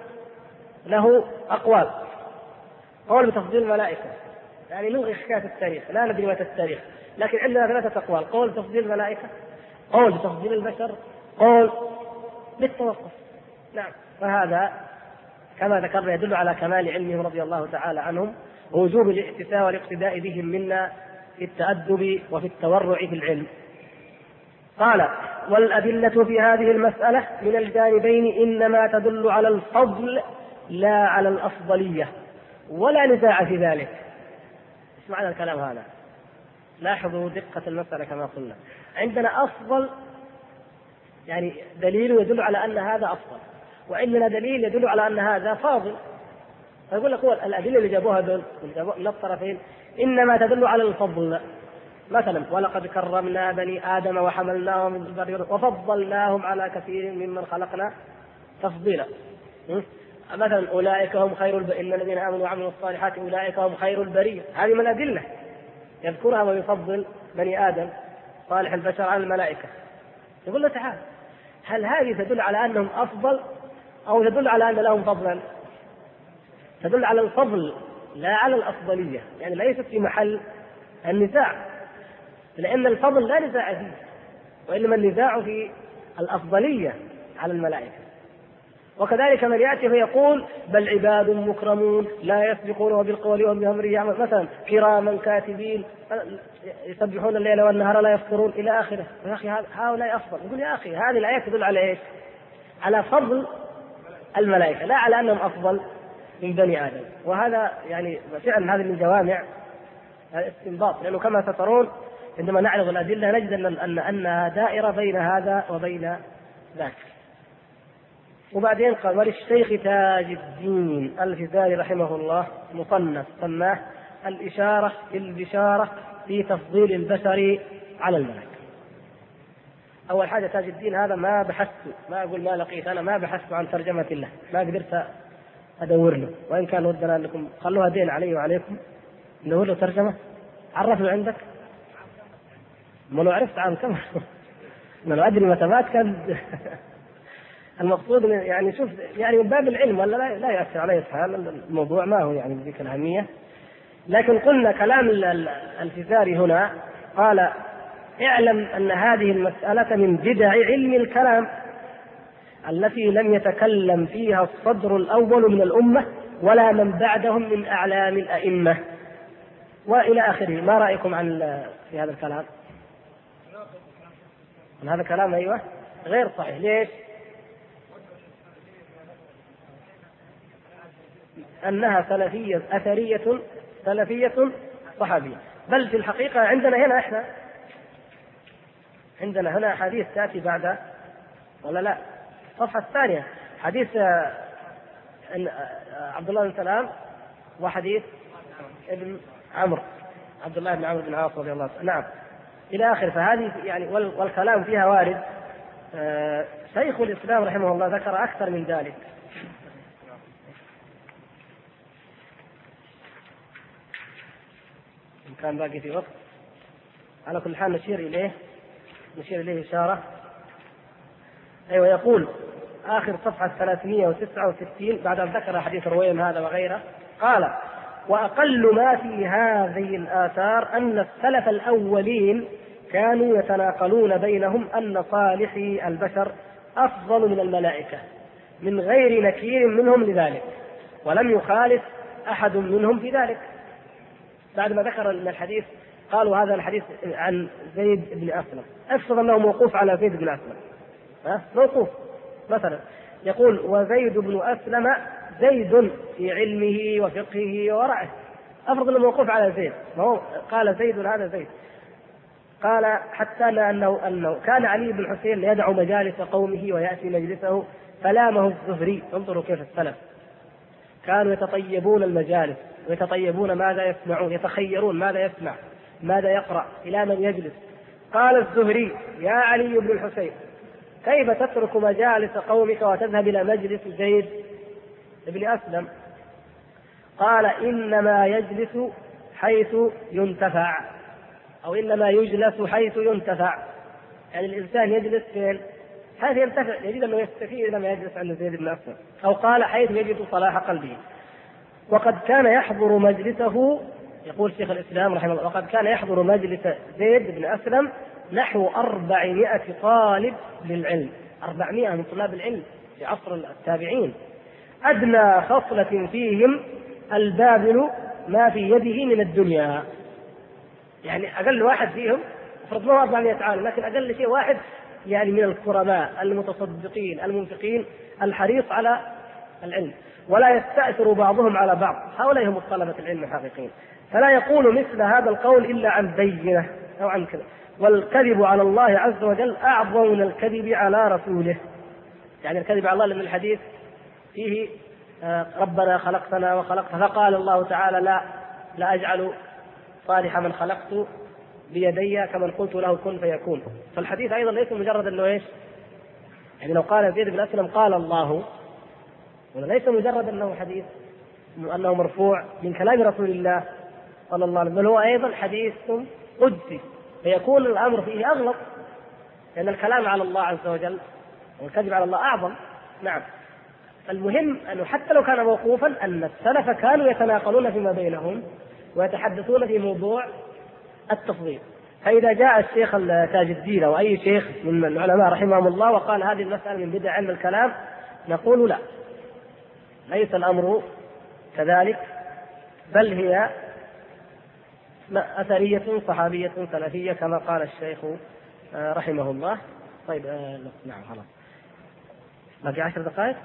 له أقوال، قول بتفضيل الملائكة يعني نلغي حكاية التاريخ، لا ندري متى التاريخ، لكن عندنا ثلاثة أقوال: قول بتفضيل الملائكة، قول بتفضيل البشر، قول بالتوقف. نعم، فهذا كما ذكرنا يدل على كمال علمهم رضي الله تعالى عنهم ووجوب الاحتساء والاقتداء بهم منا في التأدب وفي التورع في العلم. قال: والأدلة في هذه المسألة من الجانبين إنما تدل على الفضل لا على الأفضلية، ولا نزاع في ذلك. ايش معنى الكلام هذا؟ لاحظوا دقة المسألة. كما قلنا عندنا أفضل يعني دليل يدل على أن هذا أفضل، وعندنا دليل يدل على أن هذا فاضل. فيقول لك هو الأدلة اللي جابوها دول من الطرفين إنما تدل على الفضل. مثلا: ولقد كرمنا بني آدم وحملناهم في البر وفضلناهم على كثير ممن خلقنا تفضيلا. مثلا: أولئك هم خير إن الذين آمنوا وعملوا الصالحات أولئك هم خير البرية. هذه من الأدلة يذكرها ويفضل بني آدم صالح البشر على الملائكة. يقول له: تعال، هل هذه تدل على أنهم أفضل أو تدل على أن لهم فضلا؟ تدل على الفضل لا على الأفضلية، يعني ليست في محل النزاع، لأن الفضل لا نزاع فيه، وإنما النزاع في الأفضلية على الملائكة. وكذلك من يأتي فيقول: بل عباد مكرمون لا يسبقونه بالقول وهم بأمره يعملون، مثلا: كراما كاتبين يسبحون الليل والنهار لا يفترون إلى آخره. يا أخي هؤلاء أفضل. يقول: يا أخي هذه الآية تدل على إيش؟ على فضل الملائكة، لا على أنهم أفضل من بني آدم. وهذا يعني فعلا هذه من جوامع الاستنباط، لأنه كما سترون عندما نعرض الأدلة نجد أنها دائرة بين هذا وبين ذاك. وبعدين قال: وللشيخ تاج الدين الفزاري رحمه الله مصنف سماه الإشارة البشارة في تفضيل البشر على الملائكة. أول حاجة تاج الدين هذا ما بحثت، ما أقول ما لقيت، أنا ما بحثت عن ترجمة له، ما قدرت أدور له، وإن كان ودنا لكم خلوها دين علي وعليكم ندور له ترجمة. عرف له عندك؟ ما لو عرفت عن كم ما لو أدري متى مات كان المقصود يعني شوف يعني من باب العلم ولا لا يأثر عليه الحال، الموضوع ما هو يعني بذيك الأهمية. لكن قلنا كلام الفزاري هنا قال: اعلم أن هذه المسألة من بدع علم الكلام التي لم يتكلم فيها الصدر الأول من الأمة ولا من بعدهم من أعلام الأئمة، وإلى آخره. ما رأيكم في هذا الكلام؟ هذا كلام أيوة غير صحيح. ليش؟ أنها سلفية أثرية سلفية صحابية. بل في الحقيقة عندنا هنا حديث تأتي بعد ولا لا؟ الصفحة الثانية حديث عبد الله بن سلام وحديث ابن عمرو عبد الله بن عمرو بن العاص رضي الله عنه، نعم إلى آخر. فهذه يعني والكلام فيها وارد. شيخ الإسلام رحمه الله ذكر أكثر من ذلك. إن كان باقي في وقت على كل حال نشير إليه إشارة. أيوة، يقول آخر صفحة 369 بعد أن ذكر حديث رويم هذا وغيره قال: وأقل ما في هذه الآثار أن السلف الأولين كانوا يتناقلون بينهم أن صالحي البشر أفضل من الملائكة من غير نكير منهم لذلك، ولم يخالف أحد منهم في ذلك. بعد ما ذكر الحديث قالوا هذا الحديث عن زيد بن أسلم، أفضل أنه موقوف على زيد بن أسلم، موقوف مثلا يقول: وزيد بن أسلم زيد في علمه وفقهه وورعه، أفضل الموقوف على زيد، ما هو قال زيد هذا زيد. قال: حتى أنه كان علي بن الحسين يدعو مجالس قومه ويأتي مجلسه فلامه الزهري. انظروا كيف السلف كانوا يتطيبون المجالس ويتطيبون ماذا يسمعون، يتخيرون ماذا يسمع ماذا يقرأ إلى من يجلس. قال الزهري: يا علي بن الحسين، كيف تترك مجالس قومك وتذهب إلى مجلس زيد بن أسلم؟ قال إنما يجلس حيث ينتفع، أو إنما يجلس حيث ينتفع، يعني الإنسان يجلس فين؟ حيث ينتفع، يجد أنه يستفيد لما يجلس عند زيد بن أسلم، أو قال حيث يجد صلاح قلبه. وقد كان يحضر مجلسه، يقول شيخ الإسلام رحمه الله، وقد كان يحضر مجلس زيد بن أسلم نحو 400 طالب للعلم، 400 من طلاب العلم في عصر التابعين، أدنى خصلة فيهم الباذل ما في يده من الدنيا. يعني أقل واحد فيهم افرض له 400 عالم، لكن أقل شيء واحد يعني من الكرماء المتصدقين المنفقين الحريص على العلم، ولا يستأثر بعضهم على بعض، هؤلاء هم طلبة العلم الحقيقيين. فلا يقول مثل هذا القول إلا عن بينة أو عن كذا. والكذب على الله عز وجل أعظم من الكذب على رسوله. يعني الكذب على الله من الحديث فيه ربنا خلقتنا وخلقت، فقال الله تعالى لا أجعل صالح من خلقت بيدي كمن قلت له كن فيكون. فالحديث أيضا ليس مجرد أنه إيش، يعني لو قال زيد بن أسلم قال الله، وليس مجرد أنه حديث أنه مرفوع من كلام رسول الله صلى الله عليه وسلم، بل هو أيضا حديث قدسي، فيكون الأمر فيه أغلط، لأن الكلام على الله عز وجل والكذب على الله أعظم. نعم. المهم أنه حتى لو كان موقوفا أن السلف كانوا يتناقلون فيما بينهم ويتحدثون في موضوع التفضيل. فإذا جاء الشيخ تاج الدين أو أي شيخ من العلماء رحمهم الله وقال هذه المسألة من بدع علم الكلام، نقول لا، ليس الأمر كذلك، بل هي أثرية صحابية سلفية كما قال الشيخ رحمه الله. طيب نعم خلاص، باقي 10 دقائق،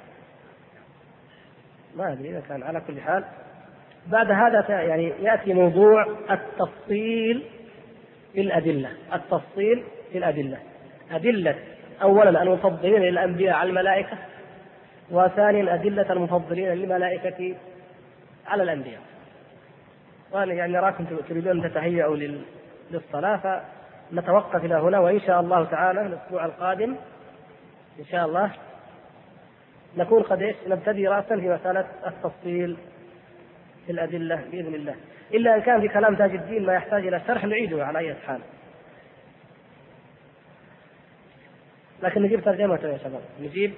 ما أدري إذا كان. على كل حال بعد هذا يعني يأتي موضوع التفصيل في الأدلة. التفصيل في الأدلة، أدلة أولا المفضلين للأنبياء على الملائكة، وثانيا أدلة المفضلين للملائكة على الأنبياء. وأنا يعني أراكم تريدون تتهيئوا للصلاة، فنتوقف إلى هنا، وإن شاء الله تعالى الأسبوع القادم إن شاء الله نكون قد نبتدي رأسا في مسألة التفصيل في الأدلة بإذن الله، إلا أن كان في كلام تاج الدين ما يحتاج إلى شرح نعيده على أي حال. لكن نجيب ترجمته يا شباب، نجيب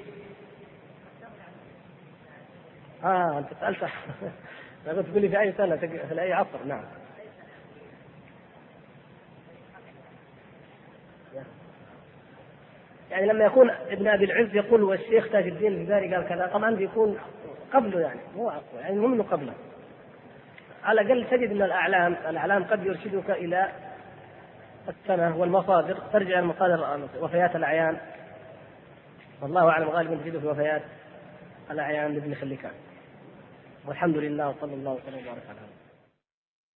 أنت سألت أنا قلت تقول لي في أي سنة في أي عصر. نعم. يعني لما يكون ابن أبي العز يقول والشيخ تاج الدين الجزائري قال كذا، طبعا بيكون قبله، يعني مو عصره، يعني المهم إنه قبله. على الأقل تجد أن الأعلام قد يرشدك إلى السنة والمصادر، ترجع المصادر وفيات الأعيان، والله أعلم غالبا تجده في وفيات الأعيان لابن خليكان. والحمد لله وصلى الله وسلم وبارك على